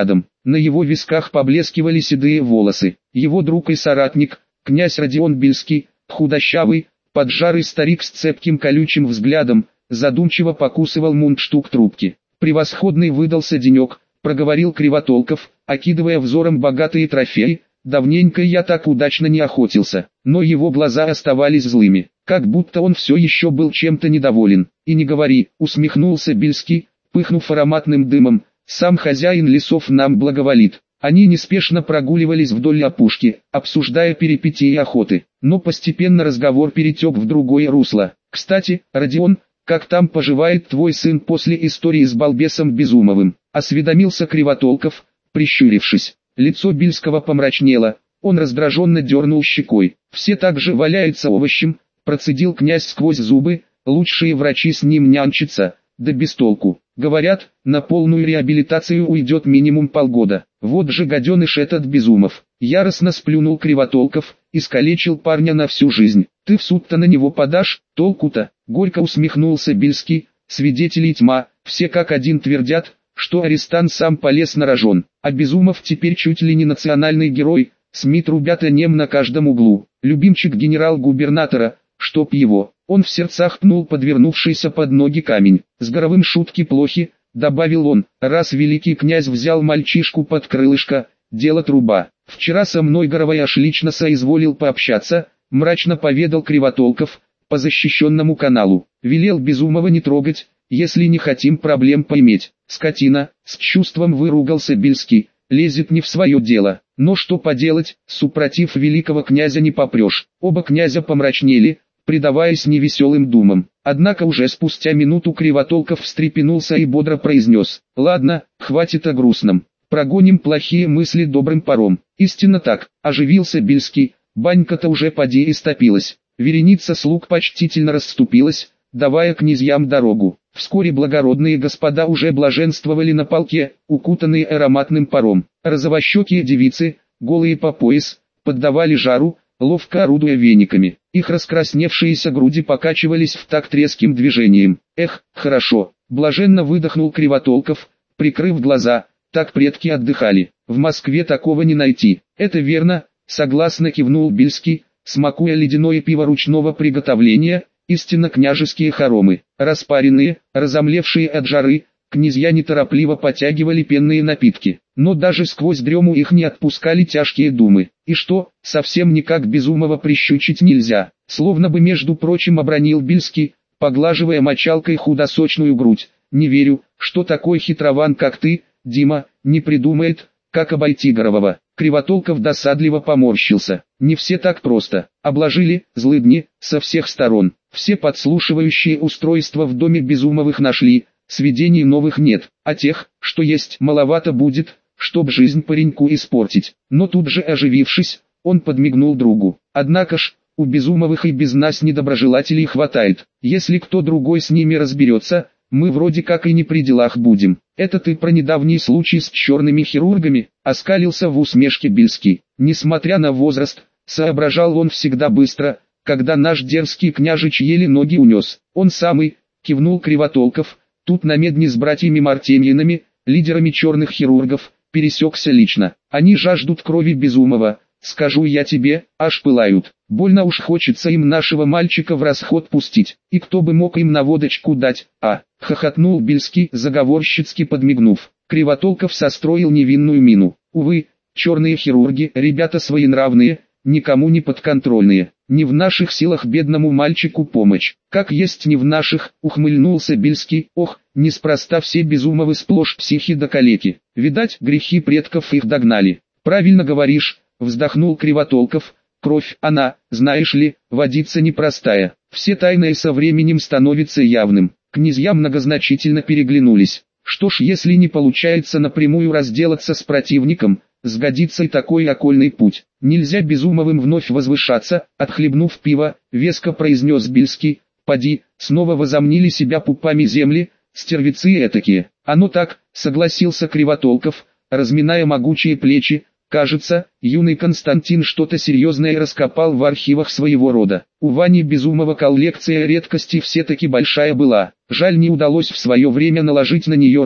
на его висках поблескивали седые волосы. Его друг и соратник, князь Родион Бельский, худощавый, поджарый старик с цепким колючим взглядом, задумчиво покусывал мундштук трубки. «Превосходный выдался денек», — проговорил Кривотолков, окидывая взором богатые трофеи. «Давненько я так удачно не охотился». Но его глаза оставались злыми, как будто он все еще был чем-то недоволен. «И не говори», — усмехнулся Бельский, пыхнув ароматным дымом, «сам хозяин лесов нам благоволит». Они неспешно прогуливались вдоль опушки, обсуждая перипетии охоты, но постепенно разговор перетек в другое русло. «Кстати, Родион, как там поживает твой сын после истории с балбесом Безумовым?» — осведомился Кривотолков, прищурившись. Лицо Бельского помрачнело, он раздраженно дернул щекой. «Все так же валяются овощем», — процедил князь сквозь зубы, «лучшие врачи с ним нянчатся, да без толку. Говорят, на полную реабилитацию уйдет минимум полгода. Вот же гаденыш этот Безумов». Яростно сплюнул Кривотолков, искалечил парня на всю жизнь. «Ты в суд-то на него подашь, толку-то?» Горько усмехнулся Бельский. «Свидетелей тьма, все как один твердят, что арестант сам полез на рожон, а Безумов теперь чуть ли не национальный герой, СМИ трубят о нем на каждом углу. Любимчик генерал-губернатора, чтоб его». Он в сердцах пнул подвернувшийся под ноги камень. «С Горовым шутки плохи», — добавил он, «раз великий князь взял мальчишку под крылышко, дело труба. Вчера со мной Горовой аж лично соизволил пообщаться», — мрачно поведал Кривотолков, по защищенному каналу. «Велел Безумова не трогать, если не хотим проблем поиметь». «Скотина», — с чувством выругался Бельский, «лезет не в свое дело. Но что поделать, супротив великого князя не попрешь». Оба князя помрачнели, предаваясь невеселым думам. Однако уже спустя минуту Кривотолков встрепенулся и бодро произнес: «Ладно, хватит о грустном. Прогоним плохие мысли добрым паром». «Истинно так», — оживился Бельский, «банька-то уже поди истопилась». Вереница слуг почтительно расступилась, давая князьям дорогу. Вскоре благородные господа уже блаженствовали на полке, укутанные ароматным паром. Розовощекие девицы, голые по пояс, поддавали жару, ловко орудуя вениками. Их раскрасневшиеся груди покачивались в такт резким движением. «Эх, хорошо», — блаженно выдохнул Кривотолков, прикрыв глаза, «так предки отдыхали. В Москве такого не найти». «Это верно», — согласно кивнул Бельский, смакуя ледяное пиво ручного приготовления, истинно княжеские хоромы. Распаренные, разомлевшие от жары, князья неторопливо потягивали пенные напитки, но даже сквозь дрему их не отпускали тяжкие думы. «И что, совсем никак Безумова прищучить нельзя?» Словно бы между прочим обронил Бельский, поглаживая мочалкой худосочную грудь. «Не верю, что такой хитрован как ты, Дима, не придумает, как обойти Горового». Кривотолков досадливо поморщился. «Не все так просто. Обложили, злыдни, со всех сторон. Все подслушивающие устройства в доме Безумовых нашли, сведений новых нет, а тех, что есть, маловато будет, чтоб жизнь пареньку испортить». Но тут же оживившись, он подмигнул другу. «Однако ж, у Безумовых и без нас недоброжелателей хватает. Если кто другой с ними разберется, мы вроде как и не при делах будем». «Это ты про недавний случай с черными хирургами?» — оскалился в усмешке Бельский. Несмотря на возраст, соображал он всегда быстро, когда наш дерзкий княжич еле ноги унес. «Он самый», — кивнул Кривотолков, «тут на медне с братьями Мартемьинами, лидерами черных хирургов, пересекся лично. Они жаждут крови Безумова, скажу я тебе, аж пылают. Больно уж хочется им нашего мальчика в расход пустить. И кто бы мог им на водочку дать, а?» — хохотнул Бельский, заговорщицки подмигнув. Кривотолков состроил невинную мину. «Увы, черные хирурги, ребята своенравные, никому не подконтрольные. Не в наших силах бедному мальчику помочь». «Как есть не в наших», — ухмыльнулся Бельский. «Ох, неспроста все Безумовы сплошь психи да калеки. Видать, грехи предков их догнали». «Правильно говоришь», — вздохнул Кривотолков. «Кровь, она, знаешь ли, водица непростая. Все тайное со временем становится явным». Князья многозначительно переглянулись. «Что ж, если не получается напрямую разделаться с противником, сгодится и такой окольный путь. Нельзя Безумовым вновь возвышаться», — отхлебнув пиво, веско произнес Бельский. «Поди, снова возомнили себя пупами земли, стервецы этакие». «Оно так», — согласился Кривотолков, разминая могучие плечи. «Кажется, юный Константин что-то серьезное раскопал в архивах своего рода. У Вани Безумова коллекция редкостей все-таки большая была. Жаль, не удалось в свое время наложить на нее руку.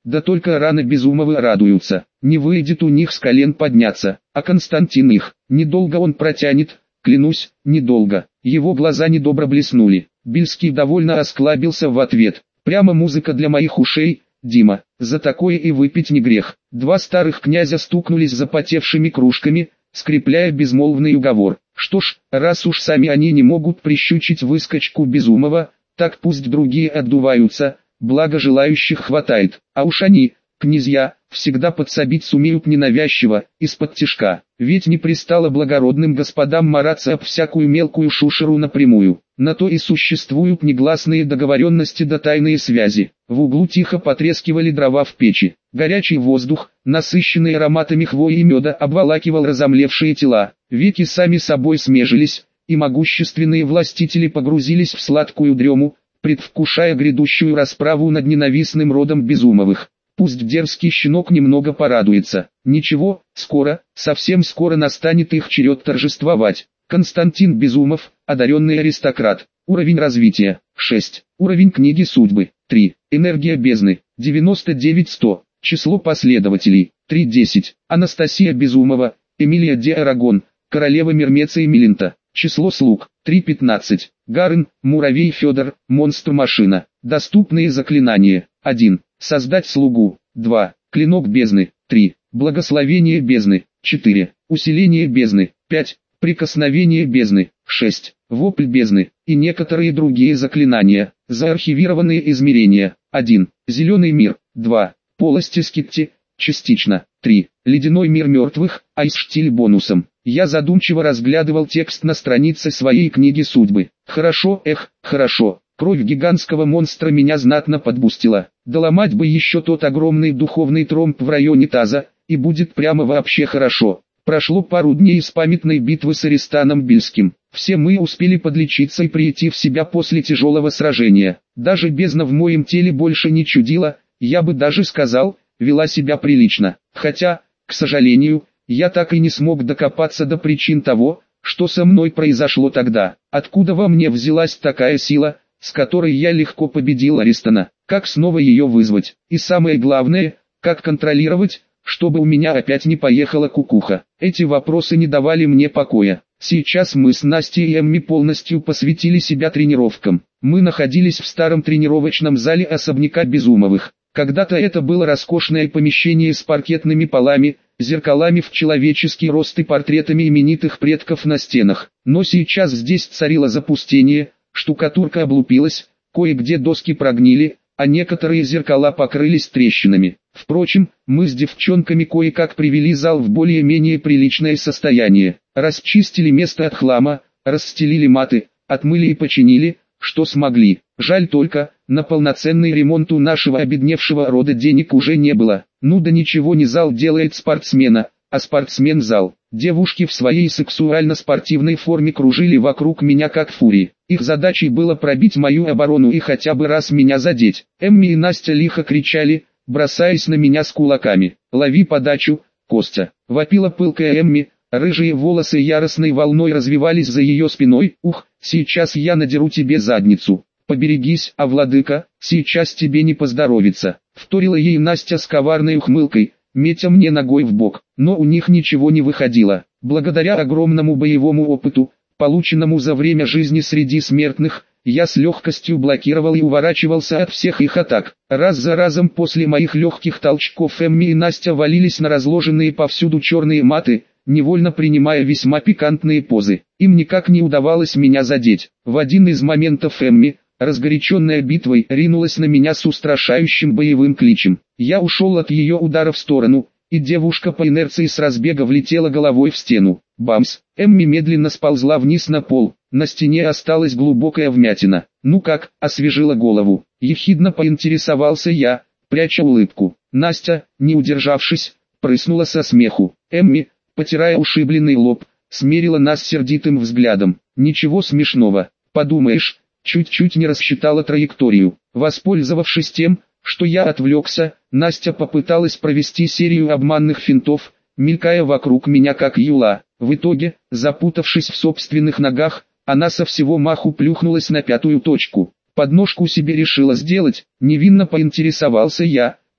Да только рано Безумовы радуются, не выйдет у них с колен подняться, а Константин их, недолго он протянет, клянусь, недолго. Его глаза недобро блеснули, Бильский довольно осклабился в ответ, прямо музыка для моих ушей, Дима, за такое и выпить не грех. Два старых князя стукнулись запотевшими кружками, скрепляя безмолвный уговор. Что ж, раз уж сами они не могут прищучить выскочку Безумова, так пусть другие отдуваются, благо желающих хватает, а уж они, князья, всегда подсобить сумеют ненавязчиво, из-под тишка, ведь не пристало благородным господам мараться об всякую мелкую шушеру напрямую, на то и существуют негласные договоренности да тайные связи. В углу тихо потрескивали дрова в печи, горячий воздух, насыщенный ароматами хвои и меда, обволакивал разомлевшие тела, веки сами собой смежились, и могущественные властители погрузились в сладкую дрему, предвкушая грядущую расправу над ненавистным родом Безумовых. Пусть дерзкий щенок немного порадуется. Ничего, скоро, совсем скоро настанет их черед торжествовать. Константин Безумов, одаренный аристократ. Уровень развития 6. Уровень книги судьбы 3. Энергия бездны 99-100. Число последователей 3-10. Анастасия Безумова, Эмилия де Арагон, королева Мермеция Милинта. Число слуг 3-15. Гарен, Муравей Федор, монстр-машина. Доступные заклинания 1. Создать слугу 2. Клинок бездны 3. Благословение бездны 4. Усиление бездны 5. Прикосновение бездны 6. Вопль бездны и некоторые другие заклинания. Заархивированные измерения 1. Зеленый мир 2. Полости Скитти, частично 3. Ледяной мир мертвых, айс-штиль бонусом. Я задумчиво разглядывал текст на странице своей книги судьбы. Хорошо, хорошо. Кровь гигантского монстра меня знатно подбустила. Доломать бы еще тот огромный духовный тромб в районе таза, и будет прямо вообще хорошо. Прошло пару дней с памятной битвы с Аристаном Бильским. Все мы успели подлечиться и прийти в себя после тяжелого сражения. Даже бездна в моем теле больше не чудила, я бы даже сказал, вела себя прилично. Хотя, к сожалению, я так и не смог докопаться до причин того, что со мной произошло тогда. Откуда во мне взялась такая сила, с которой я легко победил Аристана? Как снова ее вызвать? И самое главное, как контролировать, чтобы у меня опять не поехала кукуха? Эти вопросы не давали мне покоя. Сейчас мы с Настей и Эмми полностью посвятили себя тренировкам. Мы находились в старом тренировочном зале особняка Безумовых. Когда-то это было роскошное помещение с паркетными полами, зеркалами в человеческий рост и портретами именитых предков на стенах. Но сейчас здесь царило запустение, штукатурка облупилась, кое-где доски прогнили, а некоторые зеркала покрылись трещинами. Впрочем, мы с девчонками кое-как привели зал в более-менее приличное состояние. Расчистили место от хлама, расстелили маты, отмыли и починили, что смогли. Жаль только, на полноценный ремонт у нашего обедневшего рода денег уже не было. Ну да ничего, не зал делает спортсмена, а спортсмен зал. Девушки в своей сексуально-спортивной форме кружили вокруг меня как фурии. Их задачей было пробить мою оборону и хотя бы раз меня задеть. Эмми и Настя лихо кричали, бросаясь на меня с кулаками. «Лови подачу, Костя!» — вопила пылкая Эмми. Рыжие волосы яростной волной развивались за ее спиной. «Ух, сейчас я надеру тебе задницу! Поберегись, а владыка, сейчас тебе не поздоровится!» — вторила ей Настя с коварной ухмылкой, метя мне ногой в бок. Но у них ничего не выходило. Благодаря огромному боевому опыту, полученному за время жизни среди смертных, я с легкостью блокировал и уворачивался от всех их атак. Раз за разом после моих легких толчков Эмми и Настя валились на разложенные повсюду черные маты, невольно принимая весьма пикантные позы. Им никак не удавалось меня задеть. В один из моментов Эмми, разгоряченная битвой, ринулась на меня с устрашающим боевым кличем. Я ушел от ее удара в сторону, и девушка по инерции с разбега влетела головой в стену. Бамс! Эмми медленно сползла вниз на пол, на стене осталась глубокая вмятина. «Ну как?» — освежила голову. Ехидно поинтересовался я, пряча улыбку. Настя, не удержавшись, прыснула со смеху. Эмми, потирая ушибленный лоб, смерила нас сердитым взглядом. «Ничего смешного, подумаешь, чуть-чуть не рассчитала траекторию». Воспользовавшись тем, что я отвлекся, Настя попыталась провести серию обманных финтов, мелькая вокруг меня как юла. В итоге, запутавшись в собственных ногах, она со всего маху плюхнулась на пятую точку. Подножку себе решила сделать, невинно поинтересовался я,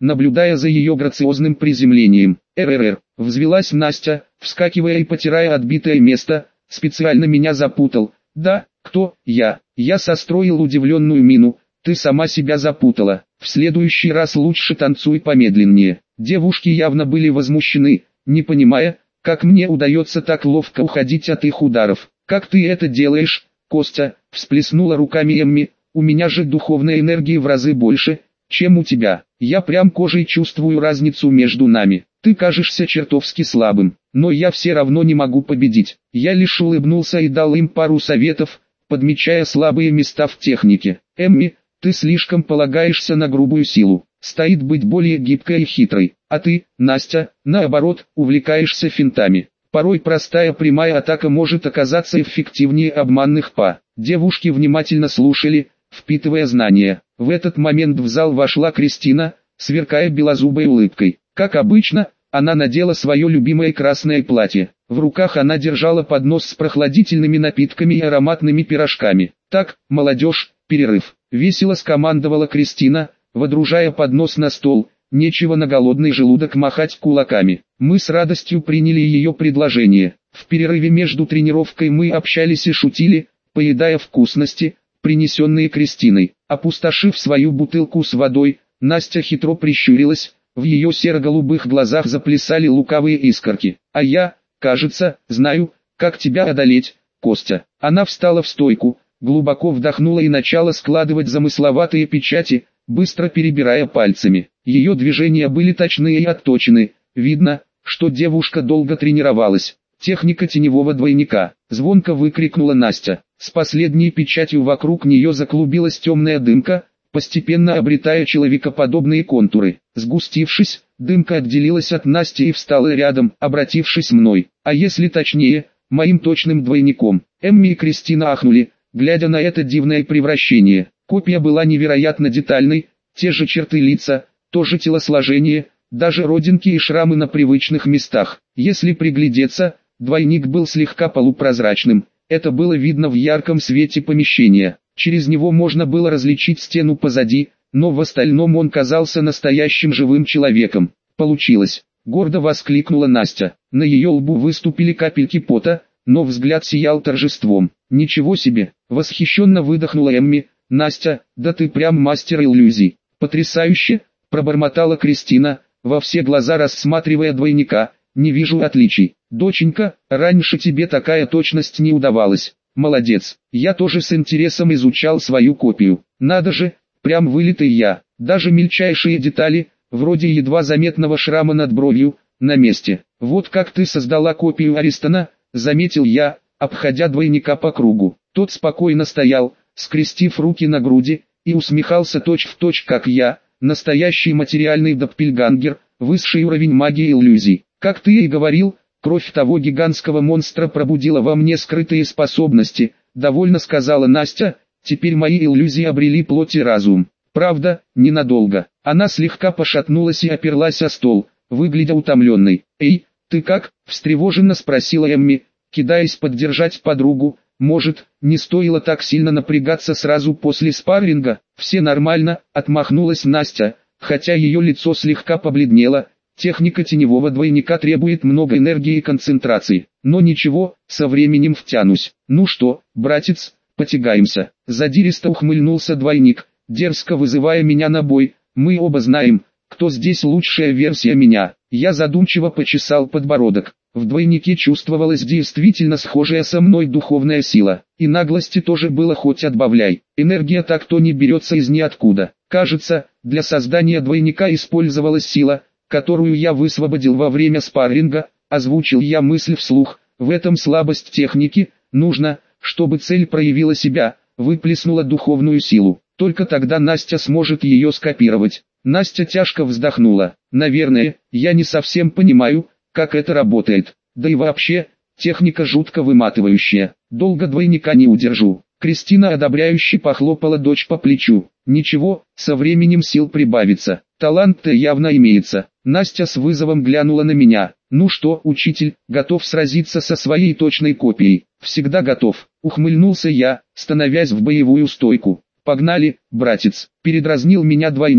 наблюдая за ее грациозным приземлением. РРР, взвелась Настя, вскакивая и потирая отбитое место, специально меня запутал. Да, кто, я? Я состроил удивленную мину, ты сама себя запутала. В следующий раз лучше танцуй помедленнее. Девушки явно были возмущены, не понимая, как мне удается так ловко уходить от их ударов. Как ты это делаешь, Костя? Всплеснула руками Эмми, у меня же духовной энергии в разы больше, чем у тебя. Я прям кожей чувствую разницу между нами. Ты кажешься чертовски слабым, но я все равно не могу победить. Я лишь улыбнулся и дал им пару советов, подмечая слабые места в технике. Эмми, ты слишком полагаешься на грубую силу. Стоит быть более гибкой и хитрой. А ты, Настя, наоборот, увлекаешься финтами. Порой простая прямая атака может оказаться эффективнее обманных па. Девушки внимательно слушали, впитывая знания. В этот момент в зал вошла Кристина, сверкая белозубой улыбкой. Как обычно, она надела свое любимое красное платье. В руках она держала поднос с прохладительными напитками и ароматными пирожками. «Так, молодежь, перерыв!» — весело скомандовала Кристина, водружая поднос на стол. Нечего на голодный желудок махать кулаками. Мы с радостью приняли ее предложение. В перерыве между тренировкой мы общались и шутили, поедая вкусности, принесенные Кристиной. Опустошив свою бутылку с водой, Настя хитро прищурилась, в ее серо-голубых глазах заплясали лукавые искорки. «А я, кажется, знаю, как тебя одолеть, Костя». Она встала в стойку, глубоко вдохнула и начала складывать замысловатые печати, быстро перебирая пальцами. Ее движения были точны и отточены, видно, что девушка долго тренировалась. «Техника теневого двойника», — звонко выкрикнула Настя. С последней печатью вокруг нее заклубилась темная дымка, постепенно обретая человекоподобные контуры. Сгустившись, дымка отделилась от Насти и встала рядом, обратившись мной, а если точнее, моим точным двойником. Эмми и Кристина ахнули, глядя на это дивное превращение. Копия была невероятно детальной, те же черты лица, то же телосложение, даже родинки и шрамы на привычных местах. Если приглядеться, двойник был слегка полупрозрачным, это было видно в ярком свете помещения. Через него можно было различить стену позади, но в остальном он казался настоящим живым человеком. «Получилось!» — гордо воскликнула Настя. На ее лбу выступили капельки пота, но взгляд сиял торжеством. «Ничего себе!» — восхищенно выдохнула Эмми. «Настя, да ты прям мастер иллюзий!» «Потрясающе!» — пробормотала Кристина, во все глаза рассматривая двойника. «Не вижу отличий. Доченька, раньше тебе такая точность не удавалась. Молодец, я тоже с интересом изучал свою копию. Надо же, прям вылитый я. Даже мельчайшие детали, вроде едва заметного шрама над бровью, на месте. Вот как ты создала копию Аристона», — заметил я, обходя двойника по кругу. Тот спокойно стоял, скрестив руки на груди, и усмехался точь-в-точь как я, настоящий материальный доппельгангер, высший уровень магии иллюзий. Как ты и говорил, кровь того гигантского монстра пробудила во мне скрытые способности, довольно сказала Настя, теперь мои иллюзии обрели плоть и разум. Правда, ненадолго. Она слегка пошатнулась и оперлась о стол, выглядя утомленной. «Эй, ты как?» – встревоженно спросила Эмми, кидаясь поддержать подругу. «Может, не стоило так сильно напрягаться сразу после спарринга?» «Все нормально», – отмахнулась Настя, хотя ее лицо слегка побледнело. Техника теневого двойника требует много энергии и концентрации. Но ничего, со временем втянусь. «Ну что, братец, потягаемся?» Задиристо ухмыльнулся двойник, дерзко вызывая меня на бой. «Мы оба знаем, кто здесь лучшая версия меня». Я задумчиво почесал подбородок. В двойнике чувствовалась действительно схожая со мной духовная сила. И наглости тоже было хоть отбавляй. Энергия так-то не берется из ниоткуда. Кажется, для создания двойника использовалась сила, которую я высвободил во время спарринга. Озвучил я мысль вслух. В этом слабость техники. Нужно, чтобы цель проявила себя, выплеснула духовную силу. Только тогда Настя сможет ее скопировать. Настя тяжко вздохнула. «Наверное, я не совсем понимаю, как это работает. Да и вообще, техника жутко выматывающая. Долго двойника не удержу». Кристина одобряюще похлопала дочь по плечу. «Ничего, со временем сил прибавится. Талант-то явно имеется». Настя с вызовом глянула на меня. «Ну что, учитель, готов сразиться со своей точной копией?» «Всегда готов», — ухмыльнулся я, становясь в боевую стойку. «Погнали, братец», — передразнил меня двойник,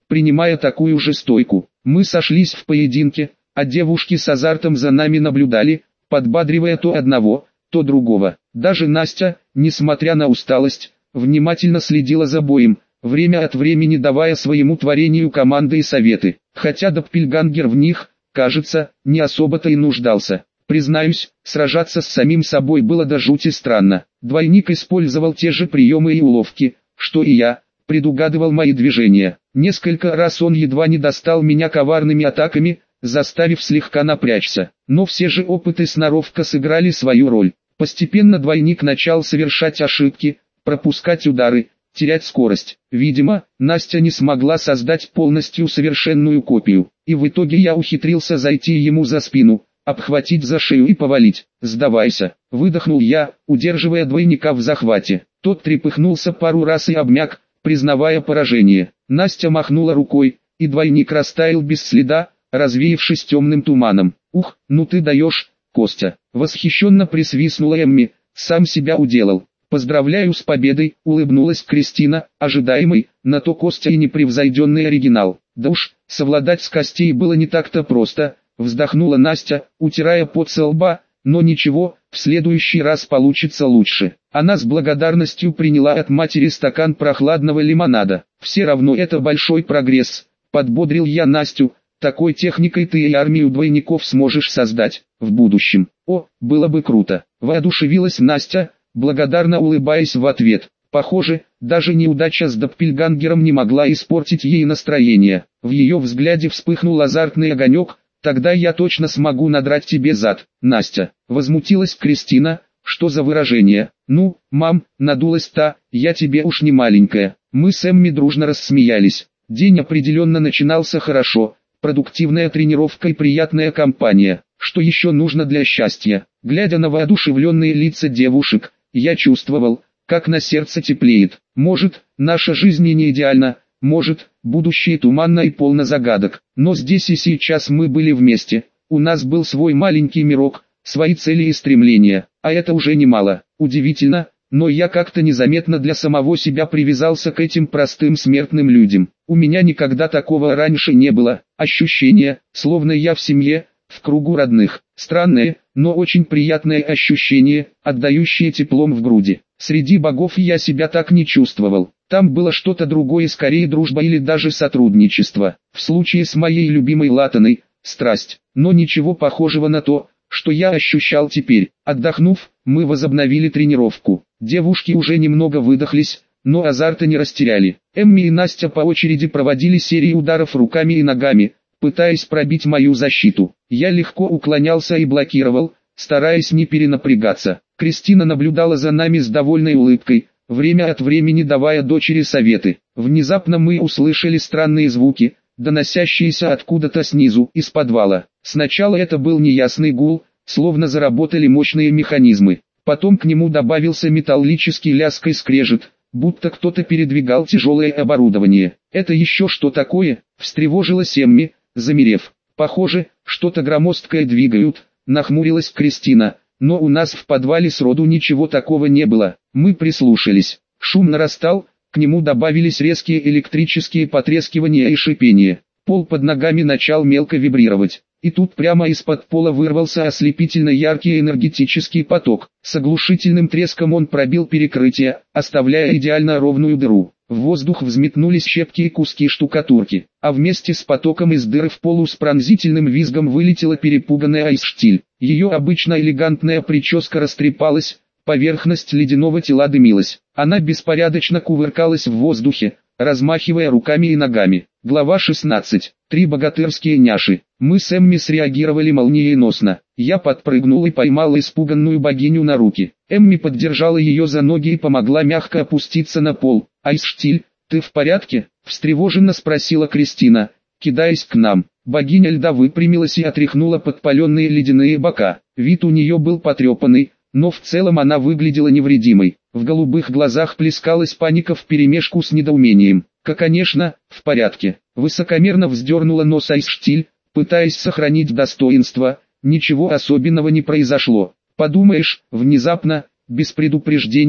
принимая такую же стойку. Мы сошлись в поединке, а девушки с азартом за нами наблюдали, подбадривая то одного, то другого. Даже Настя, несмотря на усталость, внимательно следила за боем, время от времени давая своему творению команды и советы, хотя Доппельгангер в них, кажется, не особо-то и нуждался. Признаюсь, сражаться с самим собой было до жути странно. Двойник использовал те же приемы и уловки, что и я, предугадывал мои движения. Несколько раз он едва не достал меня коварными атаками, заставив слегка напрячься. Но все же опыт и сноровка сыграли свою роль. Постепенно двойник начал совершать ошибки, пропускать удары, терять скорость. Видимо, Настя не смогла создать полностью совершенную копию, и в итоге я ухитрился зайти ему за спину, обхватить за шею и повалить. «Сдавайся», — выдохнул я, удерживая двойника в захвате. Тот трепыхнулся пару раз и обмяк, признавая поражение. Настя махнула рукой, и двойник растаял без следа, развеявшись темным туманом. «Ух, ну ты даешь, Костя!» — восхищенно присвистнула Эмми, «сам себя уделал». «Поздравляю с победой», — улыбнулась Кристина, ожидаемый, на то Костя и непревзойденный оригинал. «Да уж, совладать с Костей было не так-то просто», — вздохнула Настя, утирая пот со лба, «но ничего, в следующий раз получится лучше». Она с благодарностью приняла от матери стакан прохладного лимонада. «Все равно это большой прогресс», — подбодрил я Настю, «такой техникой ты и армию двойников сможешь создать в будущем». «О, было бы круто», — воодушевилась Настя, благодарно улыбаясь в ответ. Похоже, даже неудача с Доппельгангером не могла испортить ей настроение. В ее взгляде вспыхнул азартный огонек. «Тогда я точно смогу надрать тебе зад, Настя», — возмутилась Кристина. «Что за выражение?» «Ну, мам», — надулась та, «я тебе уж не маленькая». Мы с Эмми дружно рассмеялись. День определенно начинался хорошо, продуктивная тренировка и приятная компания. Что еще нужно для счастья? Глядя на воодушевленные лица девушек, я чувствовал, как на сердце теплеет. Может, наша жизнь и не идеальна, может, будущее туманно и полно загадок, но здесь и сейчас мы были вместе, у нас был свой маленький мирок, свои цели и стремления, а это уже немало. Удивительно, но я как-то незаметно для самого себя привязался к этим простым смертным людям. У меня никогда такого раньше не было, ощущение, словно я в семье, в кругу родных. Странное, но очень приятное ощущение, отдающее теплом в груди. Среди богов я себя так не чувствовал. Там было что-то другое, скорее дружба или даже сотрудничество. В случае с моей любимой Латаной – страсть, но ничего похожего на то, что я ощущал теперь. Отдохнув, мы возобновили тренировку. Девушки уже немного выдохлись, но азарта не растеряли. Эмми и Настя по очереди проводили серии ударов руками и ногами, пытаясь пробить мою защиту. Я легко уклонялся и блокировал, стараясь не перенапрягаться. Кристина наблюдала за нами с довольной улыбкой, время от времени давая дочери советы. Внезапно мы услышали странные звуки, доносящиеся откуда-то снизу, из подвала. Сначала это был неясный гул, словно заработали мощные механизмы. Потом к нему добавился металлический лязг и скрежет, будто кто-то передвигал тяжелое оборудование. «Это еще что такое?» – встревожилась Эмми, замерев. «Похоже, что-то громоздкое двигают», – нахмурилась Кристина. «Но у нас в подвале сроду ничего такого не было». Мы прислушались. Шум нарастал, к нему добавились резкие электрические потрескивания и шипения. Пол под ногами начал мелко вибрировать. И тут прямо из-под пола вырвался ослепительно яркий энергетический поток. С оглушительным треском он пробил перекрытие, оставляя идеально ровную дыру. В воздух взметнулись щепки и куски штукатурки, а вместе с потоком из дыры в полу с пронзительным визгом вылетела перепуганная Айсштиль. Ее обычно элегантная прическа растрепалась, поверхность ледяного тела дымилась. Она беспорядочно кувыркалась в воздухе, размахивая руками и ногами. Глава 16. Три богатырские няши. Мы с Эмми среагировали молниеносно. Я подпрыгнул и поймал испуганную богиню на руки. Эмми поддержала ее за ноги и помогла мягко опуститься на пол. «Айсштиль, ты в порядке?» – встревоженно спросила Кристина, кидаясь к нам. Богиня льда выпрямилась и отряхнула подпаленные ледяные бока. Вид у нее был потрепанный, но в целом она выглядела невредимой. В голубых глазах плескалась паника вперемешку с недоумением. «Конечно, в порядке», — высокомерно вздернула нос Айсштиль, пытаясь сохранить достоинство. «Ничего особенного не произошло. Подумаешь, внезапно, без предупреждения,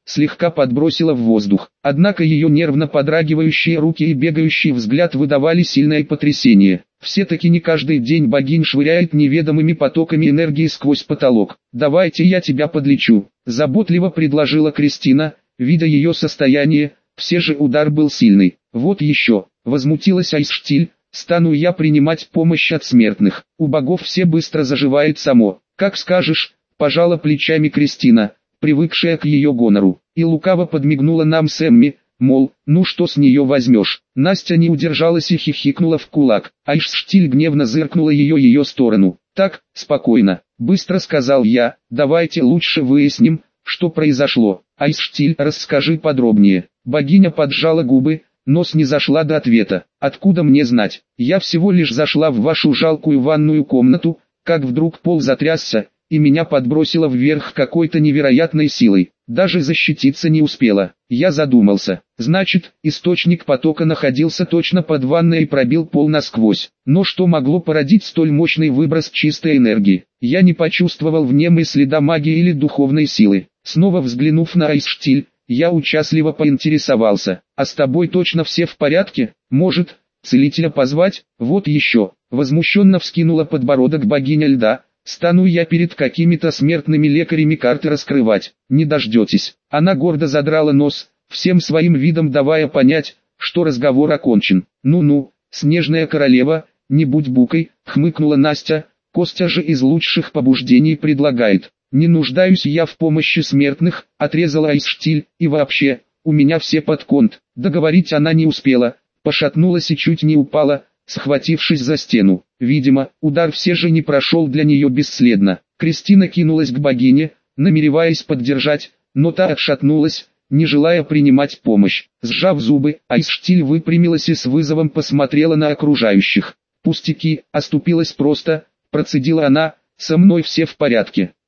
слегка подбросила в воздух. Однако ее нервно подрагивающие руки и бегающий взгляд выдавали сильное потрясение. Все-таки не каждый день богинь швыряет неведомыми потоками энергии сквозь потолок. «Давайте я тебя подлечу», – заботливо предложила Кристина, видя ее состояние, все же удар был сильный. «Вот еще», – возмутилась Айсштиль, – «стану я принимать помощь от смертных. У богов все быстро заживает само». «Как скажешь», – пожала плечами Кристина, привыкшая к ее гонору, и лукаво подмигнула нам с Эмми, мол, ну что с нее возьмешь. Настя не удержалась и хихикнула в кулак. Айсштиль гневно зыркнула ее сторону. «Так, спокойно», – быстро сказал я, – «давайте лучше выясним, что произошло. Айсштиль, расскажи подробнее». Богиня поджала губы, но снизошла до ответа. «Откуда мне знать? Я всего лишь зашла в вашу жалкую ванную комнату, как вдруг пол затрясся, и меня подбросило вверх какой-то невероятной силой. Даже защититься не успела». Я задумался. Значит, источник потока находился точно под ванной и пробил пол насквозь. Но что могло породить столь мощный выброс чистой энергии? Я не почувствовал в нем и следа магии или духовной силы. Снова взглянув на Айсштиль, я участливо поинтересовался: «А с тобой точно все в порядке? Может, целителя позвать?» «Вот еще», — возмущенно вскинула подбородок богиня льда, — «стану я перед какими-то смертными лекарями карты раскрывать, не дождетесь». Она гордо задрала нос, всем своим видом давая понять, что разговор окончен. «Ну-ну, снежная королева, не будь букой», — хмыкнула Настя, — «Костя же из лучших побуждений предлагает». «Не нуждаюсь я в помощи смертных», — отрезала Айсштиль, — «и вообще, у меня все под конт». Договорить она не успела, пошатнулась и чуть не упала, схватившись за стену. Видимо, удар все же не прошел для нее бесследно. Кристина кинулась к богине, намереваясь поддержать, но та отшатнулась, не желая принимать помощь. Сжав зубы, Айсштиль выпрямилась и с вызовом посмотрела на окружающих. «Пустяки», — оступилась просто, процедила она, — «со мной все в порядке».